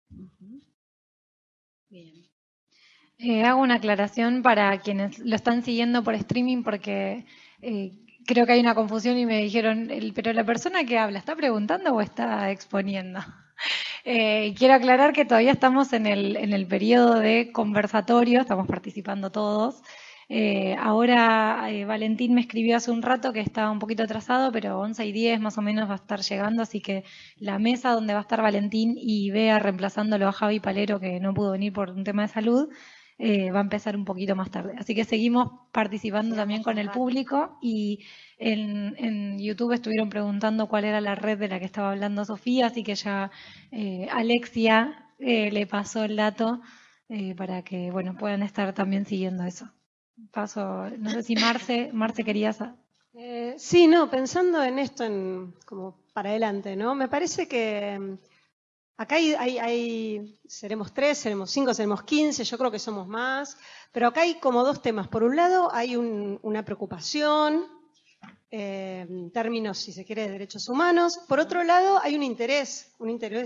Bien. Hago una aclaración para quienes lo están siguiendo por streaming porque creo que hay una confusión y me dijeron, pero la persona que habla, ¿está preguntando o está exponiendo? Quiero aclarar que todavía estamos en el periodo de conversatorio, estamos participando todos. Ahora Valentín me escribió hace un rato que estaba un poquito atrasado, pero 11:10 más o menos va a estar llegando, así que la mesa donde va a estar Valentín y Bea reemplazándolo a Javi Palero, que no pudo venir por un tema de salud, va a empezar un poquito más tarde. Así que seguimos participando también con el público, y en YouTube estuvieron preguntando cuál era la red de la que estaba hablando Sofía, así que ya Alexia le pasó el dato para que puedan estar también siguiendo eso. Paso, no sé si Marce querías... Sí, no, pensando en esto como para adelante, ¿no? Me parece que acá seremos 3, seremos 5, seremos 15, yo creo que somos más, pero acá hay como dos temas. Por un lado hay una preocupación en términos, si se quiere, de derechos humanos. Por otro lado hay un interés,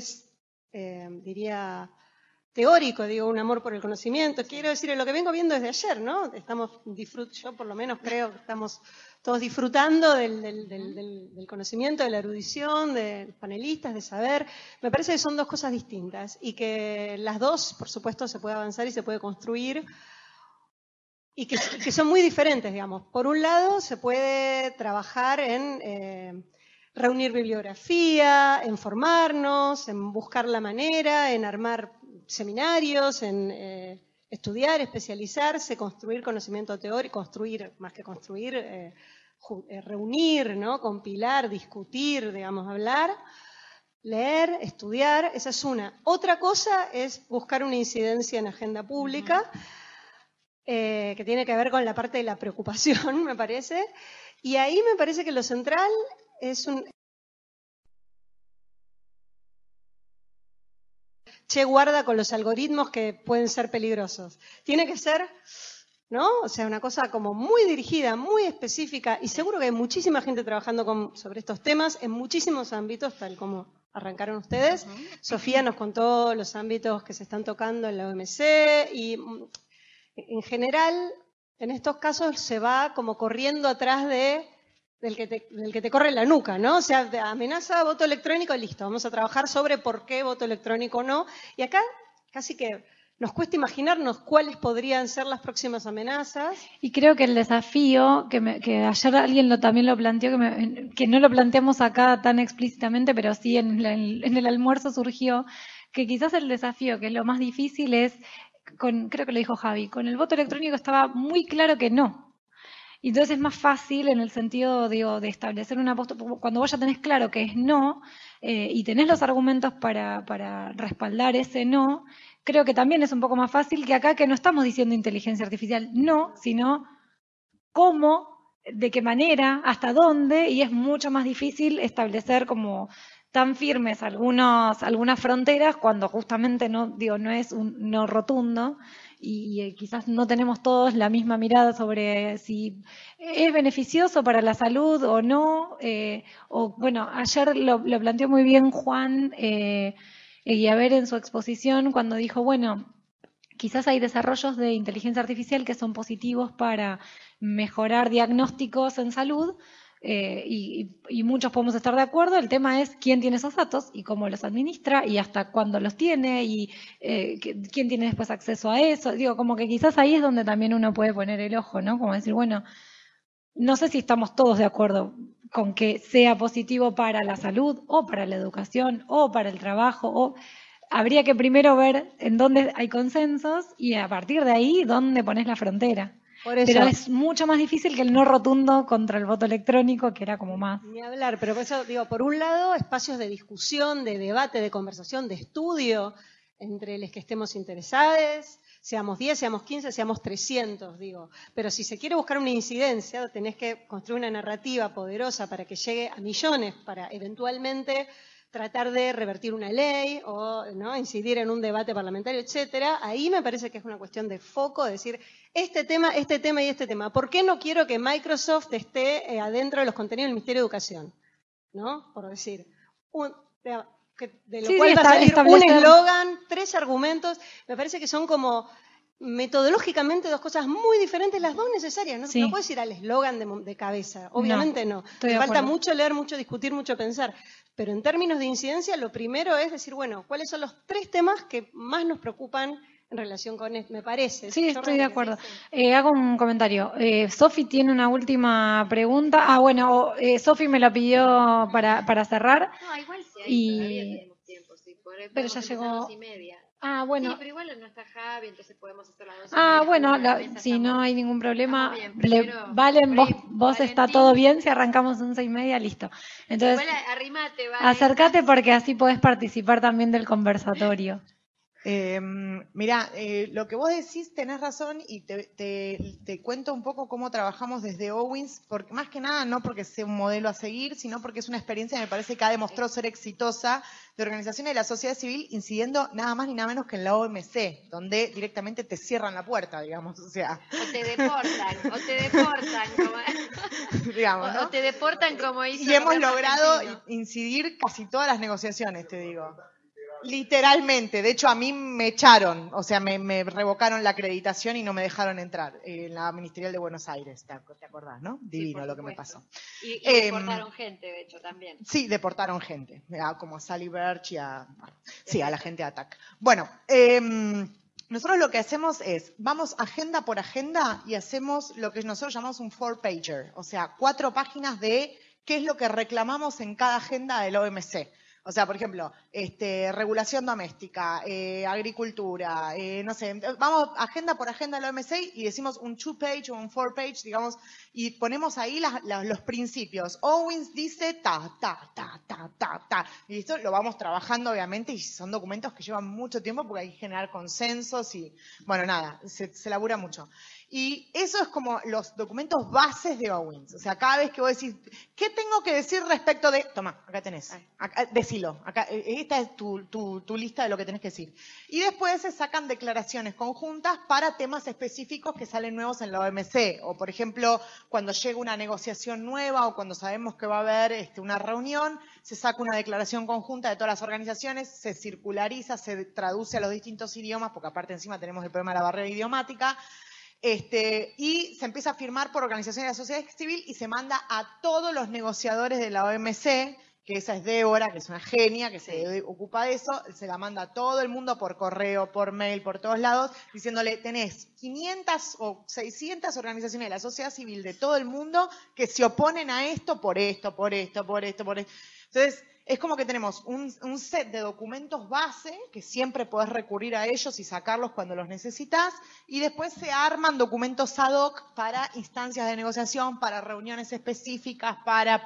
diría, teórico, digo, un amor por el conocimiento. Quiero decir, lo que vengo viendo desde ayer, ¿no? Yo por lo menos creo que estamos todos disfrutando del conocimiento, de la erudición, de los panelistas, de saber. Me parece que son dos cosas distintas y que las dos, por supuesto, se puede avanzar y se puede construir y que son muy diferentes, digamos. Por un lado, se puede trabajar en reunir bibliografía, en formarnos, en buscar la manera, en armar seminarios, en estudiar, especializarse, construir conocimiento teórico, construir, más que construir, reunir, ¿no? Compilar, discutir, digamos, hablar, leer, estudiar, esa es una. Otra cosa es buscar una incidencia en agenda pública, que tiene que ver con la parte de la preocupación, me parece, y ahí me parece que lo central es guarda con los algoritmos que pueden ser peligrosos. Tiene que ser, ¿no? O sea, una cosa como muy dirigida, muy específica, y seguro que hay muchísima gente trabajando sobre estos temas en muchísimos ámbitos, tal como arrancaron ustedes. Sofía nos contó los ámbitos que se están tocando en la OMC, y en general, en estos casos se va como corriendo atrás del que te corre la nuca, ¿no? O sea, amenaza voto electrónico, listo, vamos a trabajar sobre por qué voto electrónico no. Y acá casi que nos cuesta imaginarnos cuáles podrían ser las próximas amenazas. Y creo que el desafío, que ayer alguien también lo planteó, que no lo planteamos acá tan explícitamente, pero sí en el almuerzo surgió, que quizás el desafío, que es lo más difícil, es, creo que lo dijo Javi, con el voto electrónico estaba muy claro que no. Y entonces es más fácil en el sentido, digo, de establecer una postura. Cuando vos ya tenés claro que es no, y tenés los argumentos para respaldar ese no, creo que también es un poco más fácil que acá, que no estamos diciendo inteligencia artificial no, sino cómo, de qué manera, hasta dónde, y es mucho más difícil establecer como tan firmes algunas fronteras cuando justamente no es un no rotundo. Y quizás no tenemos todos la misma mirada sobre si es beneficioso para la salud o no. Ayer lo planteó muy bien Juan Eguiaber en su exposición cuando dijo, quizás hay desarrollos de inteligencia artificial que son positivos para mejorar diagnósticos en salud, y muchos podemos estar de acuerdo. El tema es quién tiene esos datos y cómo los administra y hasta cuándo los tiene y quién tiene después acceso a eso. Digo, como que quizás ahí es donde también uno puede poner el ojo, ¿no? Como decir, no sé si estamos todos de acuerdo con que sea positivo para la salud o para la educación o para el trabajo, habría que primero ver en dónde hay consensos y a partir de ahí dónde pones la frontera. Pero es mucho más difícil que el no rotundo contra el voto electrónico, que era como más. Ni hablar, pero por eso digo, por un lado, espacios de discusión, de debate, de conversación, de estudio entre los que estemos interesados, seamos 10, seamos 15, seamos 300, digo. Pero si se quiere buscar una incidencia, tenés que construir una narrativa poderosa para que llegue a millones, para eventualmente tratar de revertir una ley o ¿no? incidir en un debate parlamentario, etcétera. Ahí me parece que es una cuestión de foco, de decir, este tema y este tema. ¿Por qué no quiero que Microsoft esté adentro de los contenidos del Ministerio de Educación? ¿No? Por decir, de lo cual va a salir un eslogan, 3 argumentos. Me parece que son como metodológicamente dos cosas muy diferentes, las dos necesarias. No, no puedes ir al eslogan de cabeza, obviamente no. Falta mucho leer, mucho discutir, mucho pensar. Pero en términos de incidencia, lo primero es decir, ¿cuáles son los 3 temas que más nos preocupan en relación con esto, me parece. Sí, estoy de acuerdo. Hago un comentario. Sofi tiene una última pregunta. Bueno, Sofi me la pidió para cerrar. No, igual sí, todavía tenemos tiempo. Sí, pero ya llegó. 2:30. Bueno. Sí, pero igual no está Javi, entonces podemos hacer las 2:30. Bueno, si no hay ningún problema. Bien, Valen, vos está todo bien, si arrancamos 11:30, listo. Entonces, igual arrimate, Valen. Acércate porque así podés participar también del conversatorio. Mirá, lo que vos decís tenés razón y te cuento un poco cómo trabajamos desde Owens, porque más que nada no porque sea un modelo a seguir, sino porque es una experiencia que me parece que ha demostrado ser exitosa de organizaciones de la sociedad civil incidiendo nada más ni nada menos que en la OMC, donde directamente te cierran la puerta, digamos, o sea. O te deportan, como, digamos, ¿no? O te deportan como hizo. Y hemos logrado incidir casi todas las negociaciones, te digo. Literalmente, de hecho a mí me echaron, o sea, me revocaron la acreditación y no me dejaron entrar en la Ministerial de Buenos Aires, ¿te acordás, no? Divino lo que me pasó. Y deportaron gente, de hecho, también. Sí, deportaron gente, como a Sally Birch y a la gente de ATAC. Bueno, nosotros lo que hacemos es, vamos agenda por agenda y hacemos lo que nosotros llamamos un 4-pager, o sea, 4 páginas de qué es lo que reclamamos en cada agenda del OMC. O sea, por ejemplo, regulación doméstica, agricultura, no sé, vamos agenda por agenda del OMC y decimos un 2-page o un 4-page, digamos, y ponemos ahí los principios. Owens dice ta. Y esto lo vamos trabajando, obviamente, y son documentos que llevan mucho tiempo porque hay que generar consensos y, bueno, nada, se labura mucho. Y eso es como los documentos bases de Owens. O sea, cada vez que vos decís, ¿qué tengo que decir respecto de...? Toma, acá tenés. Decilo. Acá, esta es tu lista de lo que tenés que decir. Y después se sacan declaraciones conjuntas para temas específicos que salen nuevos en la OMC. O, por ejemplo, cuando llega una negociación nueva o cuando sabemos que va a haber una reunión, se saca una declaración conjunta de todas las organizaciones, se circulariza, se traduce a los distintos idiomas, porque aparte encima tenemos el problema de la barrera idiomática. Y se empieza a firmar por organizaciones de la sociedad civil y se manda a todos los negociadores de la OMC, que esa es Débora, que es una genia, que se ocupa de eso, se la manda a todo el mundo por correo, por mail, por todos lados, diciéndole, tenés 500 o 600 organizaciones de la sociedad civil de todo el mundo que se oponen a esto por esto. Entonces, es como que tenemos un set de documentos base, que siempre podés recurrir a ellos y sacarlos cuando los necesitas, y después se arman documentos ad hoc para instancias de negociación, para reuniones específicas, para.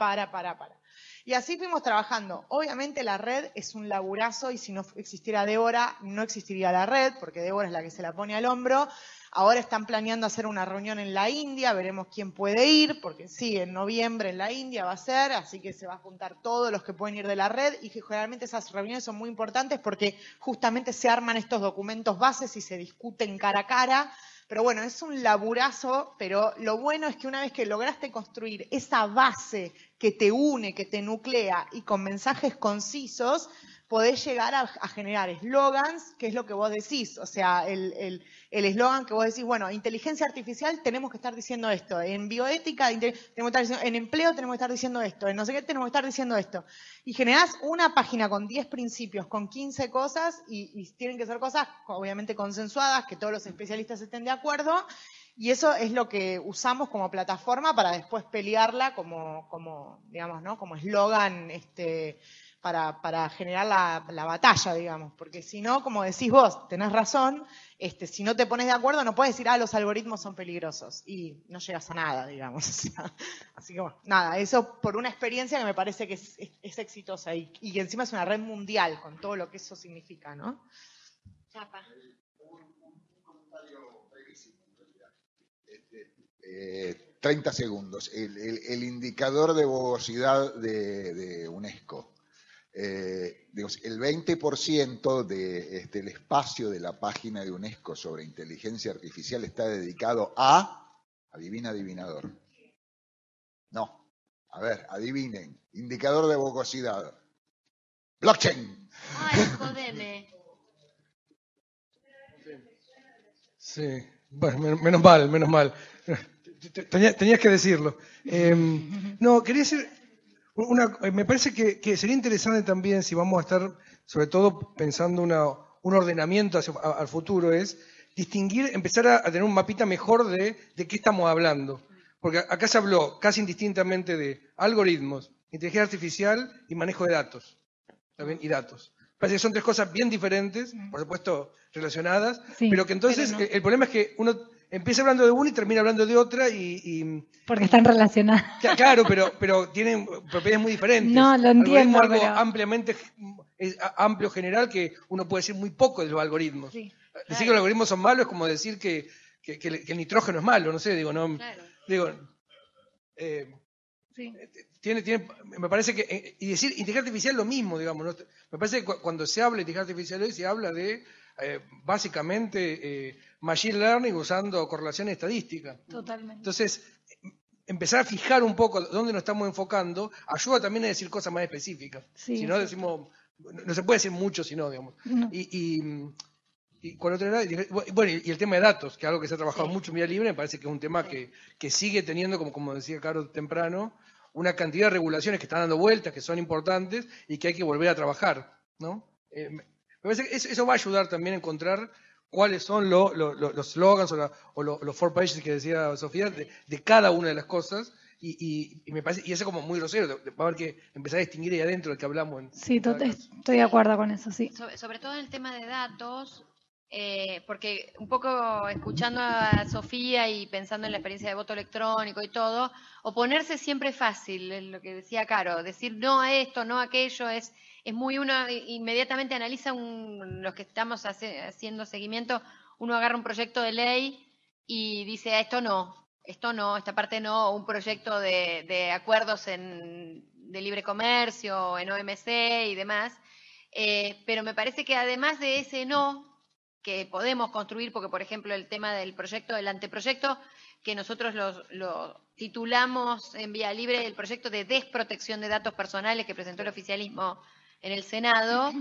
Y así fuimos trabajando. Obviamente la red es un laburazo y si no existiera Débora, no existiría la red, porque Débora es la que se la pone al hombro. Ahora están planeando hacer una reunión en la India, veremos quién puede ir, porque sí, en noviembre en la India va a ser, así que se va a juntar todos los que pueden ir de la red y que generalmente esas reuniones son muy importantes porque justamente se arman estos documentos bases y se discuten cara a cara. Pero bueno, es un laburazo, pero lo bueno es que una vez que lograste construir esa base que te une, que te nuclea y con mensajes concisos, podés llegar a generar eslogans, que es lo que vos decís. O sea, el eslogan que vos decís, bueno, inteligencia artificial tenemos que estar diciendo esto, en bioética tenemos que estar diciendo, en empleo tenemos que estar diciendo esto, en no sé qué tenemos que estar diciendo esto. Y generás una página con 10 principios, con 15 cosas, y tienen que ser cosas obviamente consensuadas, que todos los especialistas estén de acuerdo, y eso es lo que usamos como plataforma para después pelearla como digamos, ¿no? Como eslogan, para generar la batalla, digamos, porque si no, como decís vos, tenés razón, si no te pones de acuerdo no puedes decir, los algoritmos son peligrosos, y no llegas a nada, digamos. O sea, así que bueno, nada, eso por una experiencia que me parece que es exitosa, y encima es una red mundial, con todo lo que eso significa, ¿no? Chapa. Un comentario brevísimo, en realidad. 30 segundos. El indicador de bogosidad de UNESCO. Digamos, el 20% del espacio de la página de UNESCO sobre inteligencia artificial está dedicado a, adivina, adivinador. No, a ver, adivinen, indicador de bogosidad. Blockchain. Ay, jodeme. Sí, bueno, menos mal. Tenías que decirlo. No, quería decir... me parece que sería interesante también si vamos a estar, sobre todo pensando un ordenamiento al futuro, es distinguir, empezar a tener un mapita mejor de qué estamos hablando. Porque acá se habló casi indistintamente de algoritmos, inteligencia artificial y manejo de datos. ¿Está bien? Y datos. Parece que son tres cosas bien diferentes, por supuesto relacionadas, sí, pero que entonces pero no. El problema es que uno empieza hablando de una y termina hablando de otra y porque están relacionadas. Claro, pero tienen propiedades muy diferentes. No, lo entiendo. Algo pero ampliamente amplio general que uno puede decir muy poco de los algoritmos. Sí, claro. Decir que los algoritmos son malos es como decir que el nitrógeno es malo, no sé, digo, no. Claro. Digo, sí. Me parece que, y decir inteligencia artificial es lo mismo, digamos, ¿no? Me parece que cuando se habla de inteligencia artificial hoy se habla de básicamente machine learning usando correlación estadística. Totalmente. Entonces, empezar a fijar un poco dónde nos estamos enfocando ayuda también a decir cosas más específicas. Sí, si no decimos, no se puede decir mucho si no, digamos. No. Y ¿cuál otro era? Bueno, y el tema de datos, que es algo que se ha trabajado mucho en Vía Libre, me parece que es un tema que sigue teniendo, como decía Caro temprano, una cantidad de regulaciones que están dando vueltas, que son importantes y que hay que volver a trabajar, ¿no? Me parece que eso va a ayudar también a encontrar cuáles son los slogans o los 4 pages que decía Sofía de cada una de las cosas. Y me parece, y eso es como muy grosero, va a haber que empezar a distinguir ahí adentro del que hablamos. Sí, estoy de acuerdo con eso, sí. Sobre todo en el tema de datos, porque un poco escuchando a Sofía y pensando en la experiencia de voto electrónico y todo, oponerse siempre es fácil, lo que decía Caro, decir no a esto, no a aquello, es muy uno inmediatamente analiza los que estamos haciendo seguimiento, uno agarra un proyecto de ley y dice esto no, esta parte no, un proyecto de acuerdos de libre comercio, en OMC y demás, pero me parece que además de ese no, que podemos construir, porque por ejemplo el tema del proyecto, del anteproyecto, que nosotros lo titulamos en Vía Libre el proyecto de desprotección de datos personales que presentó el oficialismo en el Senado,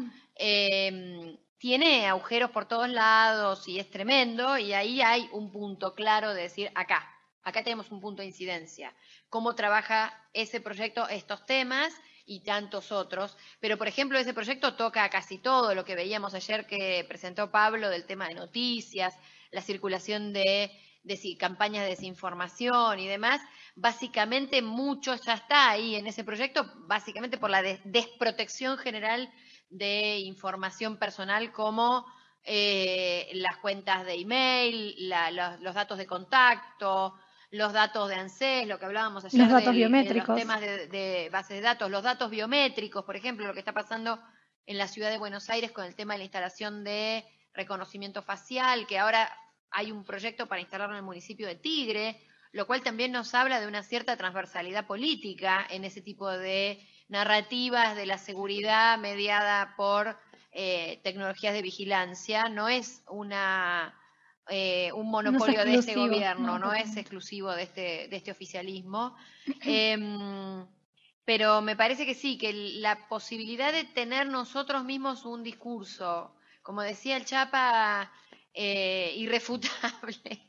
tiene agujeros por todos lados y es tremendo, y ahí hay un punto claro de decir acá tenemos un punto de incidencia, cómo trabaja ese proyecto estos temas y tantos otros, pero por ejemplo ese proyecto toca casi todo lo que veíamos ayer que presentó Pablo del tema de noticias, la circulación de campañas de desinformación y demás, básicamente mucho ya está ahí en ese proyecto, básicamente por la desprotección general de información personal como las cuentas de email, los datos de contacto, los datos de ANSES, lo que hablábamos ayer, los datos biométricos, los temas de bases de datos, los datos biométricos, por ejemplo, lo que está pasando en la ciudad de Buenos Aires con el tema de la instalación de reconocimiento facial, que ahora hay un proyecto para instalarlo en el municipio de Tigre, lo cual también nos habla de una cierta transversalidad política en ese tipo de narrativas de la seguridad mediada por tecnologías de vigilancia. No es un monopolio de este gobierno, no es exclusivo de este oficialismo. Pero me parece que sí, que la posibilidad de tener nosotros mismos un discurso, como decía el Chapa, irrefutable,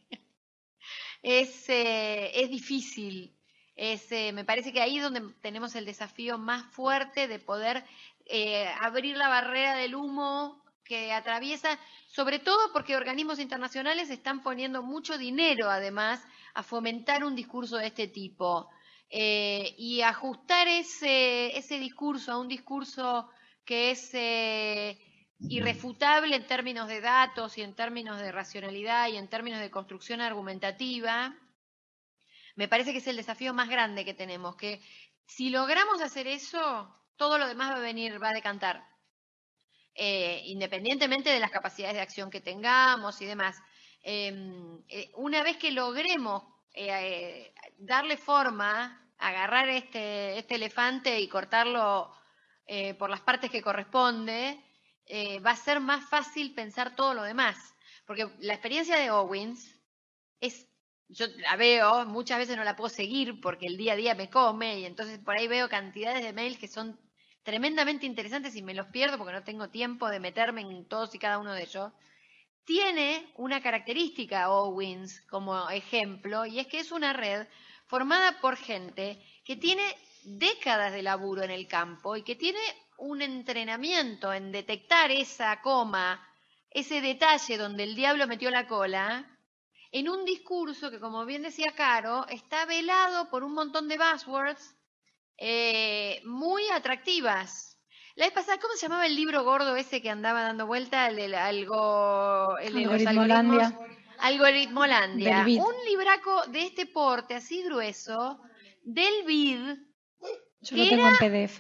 es difícil. Me parece que ahí es donde tenemos el desafío más fuerte de poder abrir la barrera del humo que atraviesa, sobre todo porque organismos internacionales están poniendo mucho dinero además a fomentar un discurso de este tipo, y ajustar ese discurso a un discurso que es irrefutable en términos de datos y en términos de racionalidad y en términos de construcción argumentativa, me parece que es el desafío más grande que tenemos, que si logramos hacer eso, todo lo demás va a decantar. Independientemente de las capacidades de acción que tengamos y demás. Una vez que logremos darle forma, agarrar este elefante y cortarlo por las partes que corresponde, va a ser más fácil pensar todo lo demás. Porque la experiencia de Owens yo la veo, muchas veces no la puedo seguir porque el día a día me come y entonces por ahí veo cantidades de mails que son tremendamente interesantes y me los pierdo porque no tengo tiempo de meterme en todos y cada uno de ellos. Tiene una característica Owens como ejemplo, y es que es una red formada por gente que tiene décadas de laburo en el campo y que tiene un entrenamiento en detectar esa coma ese detalle donde el diablo metió la cola en un discurso que, como bien decía Caro, está velado por un montón de buzzwords muy atractivas. La vez pasada, ¿cómo se llamaba el libro gordo ese que andaba dando vuelta? El de los algoritmos. Algoritmolandia. Un libraco de este porte, así grueso, del BID. Yo lo tengo en PDF.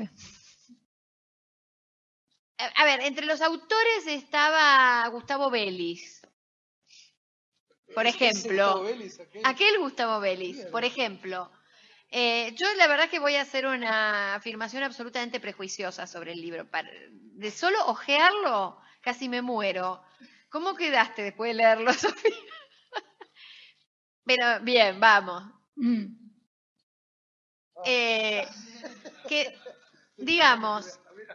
A ver, entre los autores estaba Gustavo Vélez, por ejemplo. Aquel Gustavo Vélez, por ejemplo. Yo la verdad que voy a hacer una afirmación absolutamente prejuiciosa sobre el libro. De solo ojearlo, casi me muero. ¿Cómo quedaste después de leerlo, Sofía? Pero bien, vamos. Que, digamos,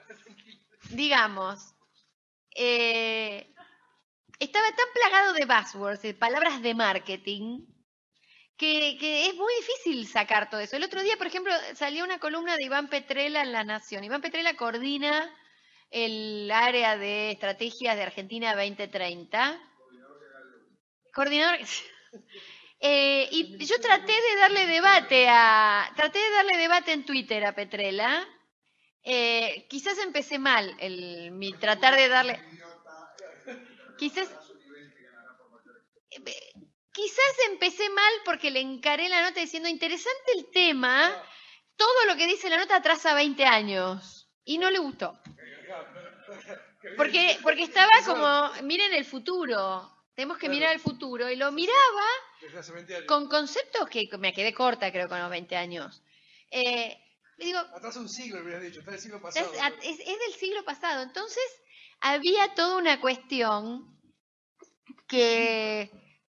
estaba tan plagado de buzzwords, de palabras de marketing, que es muy difícil sacar todo eso. El otro día, por ejemplo, salió una columna de Iván Petrella en La Nación. Iván Petrella coordina el área de estrategias de Argentina 2030. Coordinador. Y yo traté de darle debate en Twitter a Petrella. Quizás empecé mal mi tratar de darle. Quizás empecé mal porque le encaré la nota diciendo interesante el tema, todo lo que dice la nota atrasa 20 años. Y no le gustó. Porque estaba como, miren el futuro. Tenemos que mirar el futuro. Y lo miraba con conceptos que me quedé corta, creo, con los 20 años. Digo, atrás un siglo, habrías dicho, está del siglo pasado. Es del siglo pasado. Entonces, había toda una cuestión que...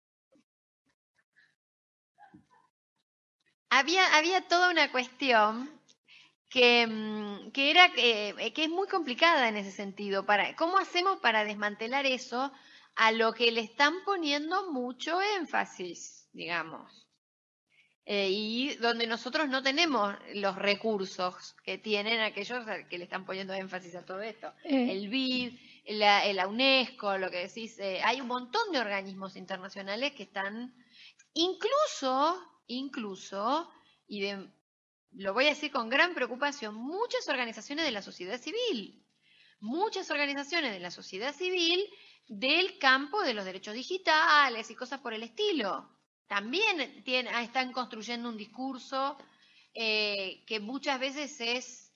Había toda una cuestión que es muy complicada en ese sentido. ¿Cómo hacemos para desmantelar eso a lo que le están poniendo mucho énfasis, digamos? Y donde nosotros no tenemos los recursos que tienen aquellos que le están poniendo énfasis a todo esto. El BID, la UNESCO, lo que decís, hay un montón de organismos internacionales que están, incluso, y lo voy a decir con gran preocupación, muchas organizaciones de la sociedad civil del campo de los derechos digitales y cosas por el estilo. También están construyendo un discurso que muchas veces es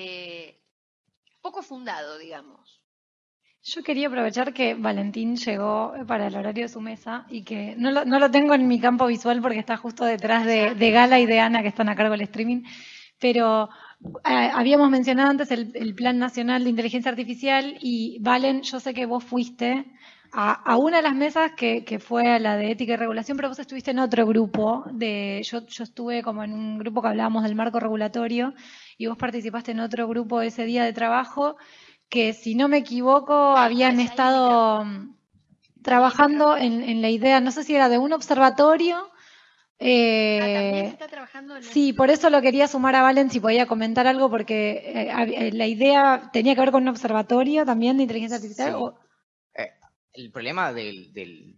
poco fundado, digamos. Yo quería aprovechar que Valentín llegó para el horario de su mesa y que no lo tengo en mi campo visual porque está justo detrás de Gala y de Ana, que están a cargo del streaming, pero habíamos mencionado antes el Plan Nacional de Inteligencia Artificial y Valen, yo sé que vos fuiste a una de las mesas que fue a la de Ética y Regulación, pero vos estuviste en otro grupo. Yo estuve como en un grupo que hablábamos del marco regulatorio y vos participaste en otro grupo ese día de trabajo que, si no me equivoco, habían estado trabajando en la idea, no sé si era de un observatorio. También está trabajando en sí, por eso lo quería sumar a Valen, si podía comentar algo, porque la idea tenía que ver con un observatorio también de inteligencia artificial. Sí. El problema del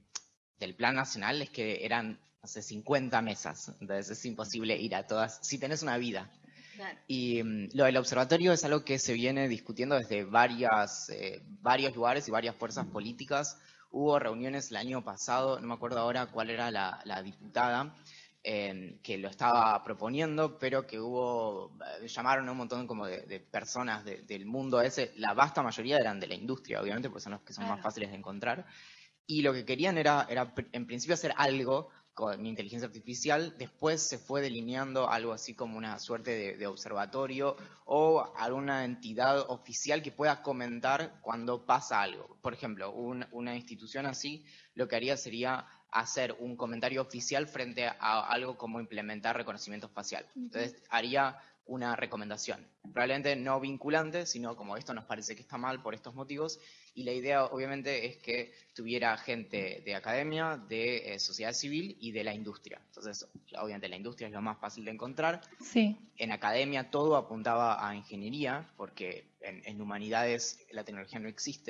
Plan Nacional es que eran, no sé, 50 mesas, entonces es imposible ir a todas, si tenés una vida. Claro. Y lo del observatorio es algo que se viene discutiendo desde varios lugares y varias fuerzas políticas. Hubo reuniones el año pasado, no me acuerdo ahora cuál era la diputada que lo estaba proponiendo, pero que llamaron a un montón como de personas del mundo ese. La vasta mayoría eran de la industria, obviamente, porque son los que son más fáciles de encontrar. Y lo que querían era en principio hacer algo con inteligencia artificial. Después se fue delineando algo así como una suerte de observatorio o alguna entidad oficial que pueda comentar cuando pasa algo. Por ejemplo, una institución así lo que haría sería hacer un comentario oficial frente a algo como implementar reconocimiento facial. Entonces haría una recomendación, probablemente no vinculante, sino como esto nos parece que está mal por estos motivos, y la idea obviamente es que tuviera gente de academia, de sociedad civil y de la industria. Entonces, obviamente la industria es lo más fácil de encontrar. Sí. En academia todo apuntaba a ingeniería, porque en humanidades la tecnología no existe,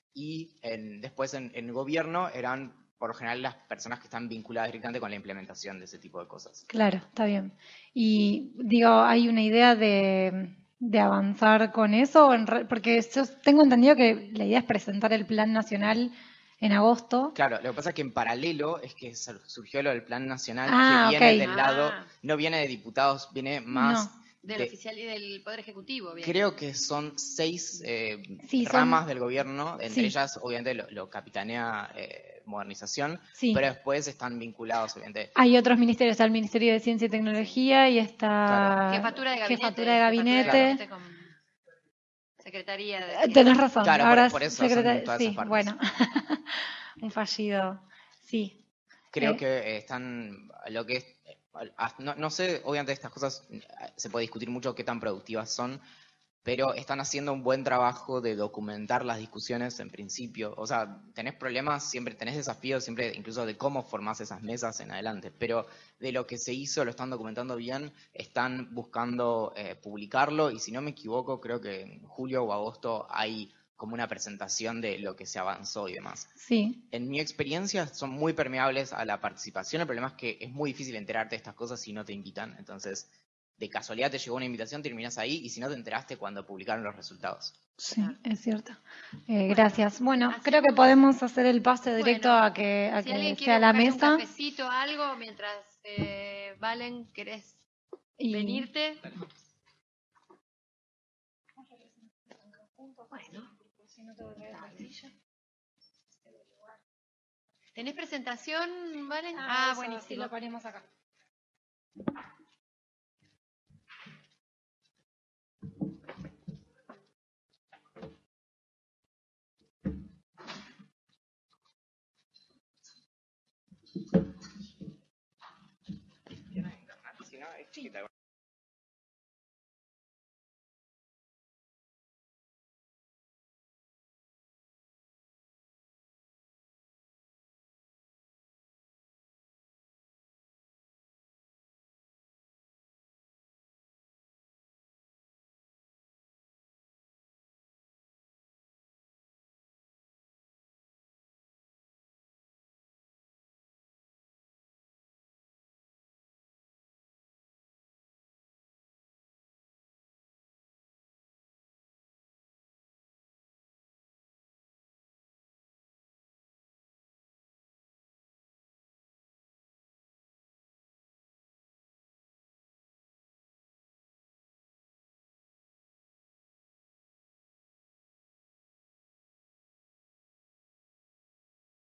y después en el gobierno eran por lo general las personas que están vinculadas directamente con la implementación de ese tipo de cosas. Claro, está bien. Y digo, ¿hay una idea de avanzar con eso? Porque yo tengo entendido que la idea es presentar el plan nacional en agosto. Claro, lo que pasa es que en paralelo es que surgió lo del plan nacional que ok. viene del lado, no viene de diputados, viene más... Del oficial y del Poder Ejecutivo. Bien. Creo que son 6 Sí, ramas del gobierno, entre ellas obviamente lo capitanea Modernización, pero después están vinculados obviamente. Hay otros ministerios, está el Ministerio de Ciencia y Tecnología y está Jefatura de Gabinete. Jefatura de Gabinete. Con Secretaría de... Tenés razón, claro, ahora por eso son todas esas partes. Bueno, un fallido, sí. Creo que están, lo que es, no sé, obviamente estas cosas se puede discutir mucho qué tan productivas son, pero están haciendo un buen trabajo de documentar las discusiones en principio. O sea, tenés problemas, siempre tenés desafíos, siempre incluso de cómo formás esas mesas en adelante, pero de lo que se hizo lo están documentando bien, están buscando publicarlo, y si no me equivoco, creo que en julio o agosto hay como una presentación de lo que se avanzó y demás. Sí. En mi experiencia son muy permeables a la participación. El problema es que es muy difícil enterarte de estas cosas si no te invitan. Entonces, de casualidad te llegó una invitación, terminás ahí, y si no te enteraste cuando publicaron los resultados. Sí, es cierto. Gracias. Bueno, creo que podemos hacer el pase directo a que sea la mesa. Un cafecito, algo, mientras Valen, ¿querés venirte? Bueno. ¿Tenés presentación, Valen? Buenísimo. Sí, lo ponemos acá. Si no, es chiquita.